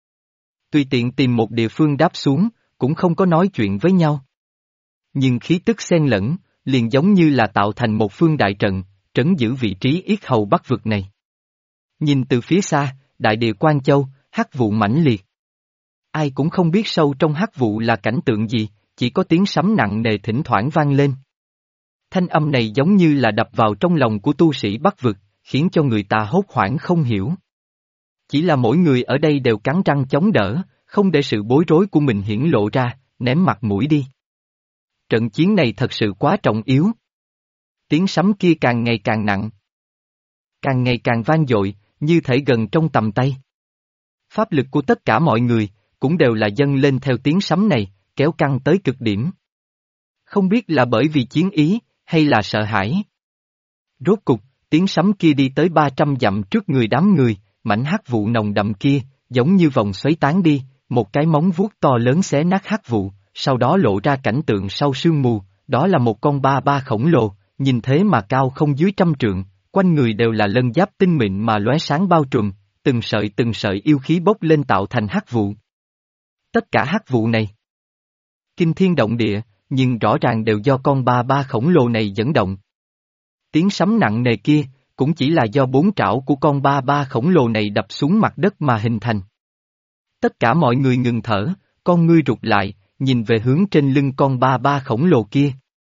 Tùy tiện tìm một địa phương đáp xuống, cũng không có nói chuyện với nhau. Nhưng khí tức xen lẫn, liền giống như là tạo thành một phương đại trận, trấn giữ vị trí yết hầu Bắc Vực này. Nhìn từ phía xa, đại địa Quan Châu, hắc vụ mãnh liệt. Ai cũng không biết sâu trong hắc vụ là cảnh tượng gì, chỉ có tiếng sấm nặng nề thỉnh thoảng vang lên. Thanh âm này giống như là đập vào trong lòng của tu sĩ Bắc Vực, khiến cho người ta hốt hoảng không hiểu. Chỉ là mỗi người ở đây đều cắn răng chống đỡ, không để sự bối rối của mình hiển lộ ra, ném mặt mũi đi. Trận chiến này thật sự quá trọng yếu. Tiếng sấm kia càng ngày càng nặng. Càng ngày càng vang dội, như thể gần trong tầm tay. Pháp lực của tất cả mọi người, cũng đều là dâng lên theo tiếng sấm này, kéo căng tới cực điểm. Không biết là bởi vì chiến ý, hay là sợ hãi. Rốt cục, tiếng sấm kia đi tới 300 dặm trước người đám người, mảnh hắc vụ nồng đậm kia, giống như vòng xoáy tán đi, một cái móng vuốt to lớn xé nát hắc vụ, sau đó lộ ra cảnh tượng sau sương mù, đó là một con ba ba khổng lồ, nhìn thế mà cao không dưới 100 trượng, quanh người đều là lân giáp tinh mịn mà lóe sáng bao trùm, từng sợi yêu khí bốc lên tạo thành hắc vụ. Tất cả hắc vụ này, kinh thiên động địa, nhưng rõ ràng đều do con ba ba khổng lồ này dẫn động. Tiếng sấm nặng nề kia, cũng chỉ là do bốn trảo của con ba ba khổng lồ này đập xuống mặt đất mà hình thành. Tất cả mọi người ngừng thở, con ngươi rụt lại, nhìn về hướng trên lưng con ba ba khổng lồ kia.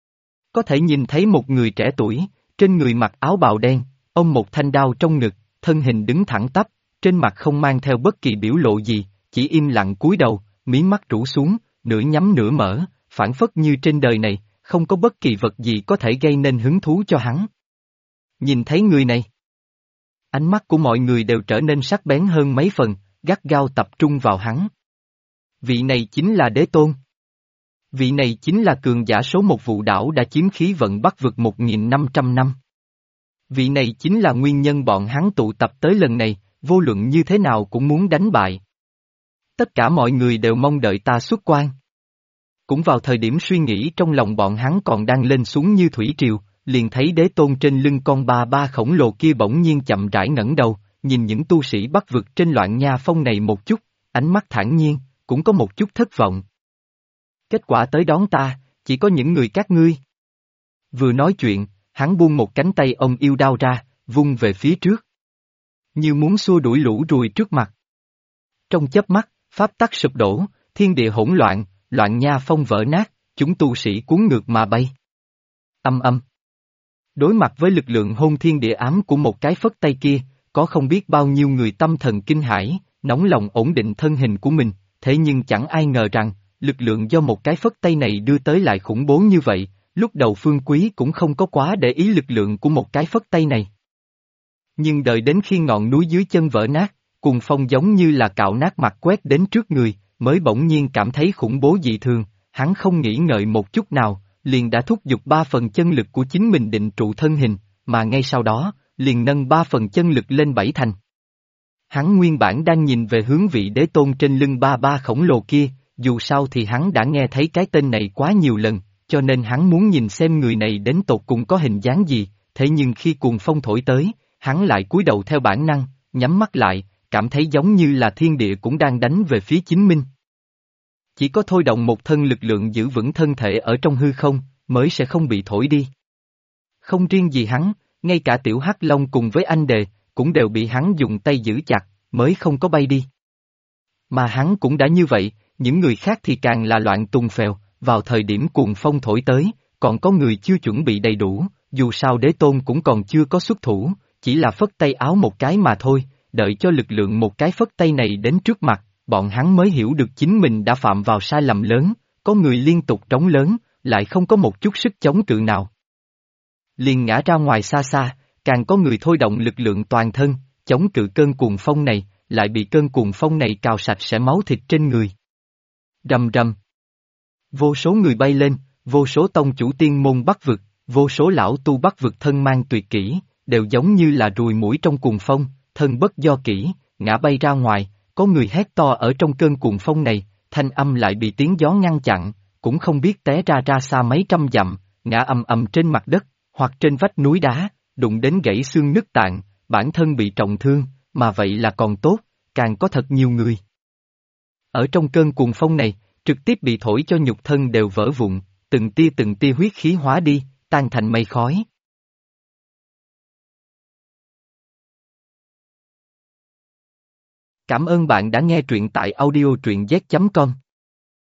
Có thể nhìn thấy một người trẻ tuổi, trên người mặc áo bào đen, ôm một thanh đao trong ngực, thân hình đứng thẳng tắp, trên mặt không mang theo bất kỳ biểu lộ gì, chỉ im lặng cúi đầu, mí mắt rũ xuống, nửa nhắm nửa mở, phảng phất như trên đời này, không có bất kỳ vật gì có thể gây nên hứng thú cho hắn. Nhìn thấy người này, ánh mắt của mọi người đều trở nên sắc bén hơn mấy phần, gắt gao tập trung vào hắn. Vị này chính là Đế Tôn. Vị này chính là cường giả số một Vụ Đảo đã chiếm khí vận Bắc Vực 1.500 năm. Vị này chính là nguyên nhân bọn hắn tụ tập tới lần này, vô luận như thế nào cũng muốn đánh bại. Tất cả mọi người đều mong đợi ta xuất quan. Cũng vào thời điểm suy nghĩ trong lòng bọn hắn còn đang lên xuống như thủy triều, liền thấy Đế Tôn trên lưng con ba ba khổng lồ kia bỗng nhiên chậm rãi ngẩng đầu, nhìn những tu sĩ Bắc Vực trên loạn nha phong này một chút, ánh mắt thản nhiên, cũng có một chút thất vọng. Kết quả tới đón ta, chỉ có những người các ngươi. Vừa nói chuyện, hắn buông một cánh tay ông yêu đao ra, vung về phía trước. Như muốn xua đuổi lũ ruồi trước mặt. Trong chớp mắt, pháp tắc sụp đổ, thiên địa hỗn loạn, loạn nha phong vỡ nát, chúng tu sĩ cuốn ngược mà bay. Âm âm. Đối mặt với lực lượng hôn thiên địa ám của một cái phất tay kia, có không biết bao nhiêu người tâm thần kinh hãi, nóng lòng ổn định thân hình của mình, thế nhưng chẳng ai ngờ rằng, lực lượng do một cái phất tay này đưa tới lại khủng bố như vậy, lúc đầu Phương Quý cũng không có quá để ý lực lượng của một cái phất tay này. Nhưng đợi đến khi ngọn núi dưới chân vỡ nát, cuồng phong giống như là cạo nát mặt quét đến trước người, mới bỗng nhiên cảm thấy khủng bố dị thường, hắn không nghĩ ngợi một chút nào, liền đã thúc giục 3 phần chân lực của chính mình định trụ thân hình, mà ngay sau đó, liền nâng 3 phần chân lực lên 7 thành. Hắn nguyên bản đang nhìn về hướng vị đế tôn trên lưng ba ba khổng lồ kia, dù sao thì hắn đã nghe thấy cái tên này quá nhiều lần, cho nên hắn muốn nhìn xem người này đến tột cùng có hình dáng gì, thế nhưng khi cuồng phong thổi tới, hắn lại cúi đầu theo bản năng, nhắm mắt lại, cảm thấy giống như là thiên địa cũng đang đánh về phía chính mình. Chỉ có thôi động một thân lực lượng giữ vững thân thể ở trong hư không, mới sẽ không bị thổi đi. Không riêng gì hắn, ngay cả tiểu hắc long cùng với anh đề, cũng đều bị hắn dùng tay giữ chặt, mới không có bay đi. Mà hắn cũng đã như vậy, những người khác thì càng là loạn tung phèo, vào thời điểm cuồng phong thổi tới, còn có người chưa chuẩn bị đầy đủ, dù sao đế tôn cũng còn chưa có xuất thủ, chỉ là phất tay áo một cái mà thôi, đợi cho lực lượng một cái phất tay này đến trước mặt, bọn hắn mới hiểu được chính mình đã phạm vào sai lầm lớn, có người liên tục trống lớn, lại không có một chút sức chống cự nào. Liền ngã ra ngoài xa xa, càng có người thôi động lực lượng toàn thân, chống cự cơn cuồng phong này, lại bị cơn cuồng phong này cào sạch sẽ máu thịt trên người. Rầm rầm. Vô số người bay lên, vô số tông chủ tiên môn bắc vực, vô số lão tu bắc vực thân mang tuyệt kỹ, đều giống như là ruồi muỗi trong cuồng phong, thân bất do kỹ, ngã bay ra ngoài, có người hét to ở trong cơn cuồng phong này, thanh âm lại bị tiếng gió ngăn chặn, cũng không biết té ra xa mấy trăm dặm, ngã ầm ầm trên mặt đất, hoặc trên vách núi đá, đụng đến gãy xương nứt tạng, bản thân bị trọng thương, mà vậy là còn tốt, càng có thật nhiều người. Ở trong cơn cuồng phong này, trực tiếp bị thổi cho nhục thân đều vỡ vụn, từng tia huyết khí hóa đi, tan thành mây khói. Cảm ơn bạn đã nghe truyện tại audio truyện z.com.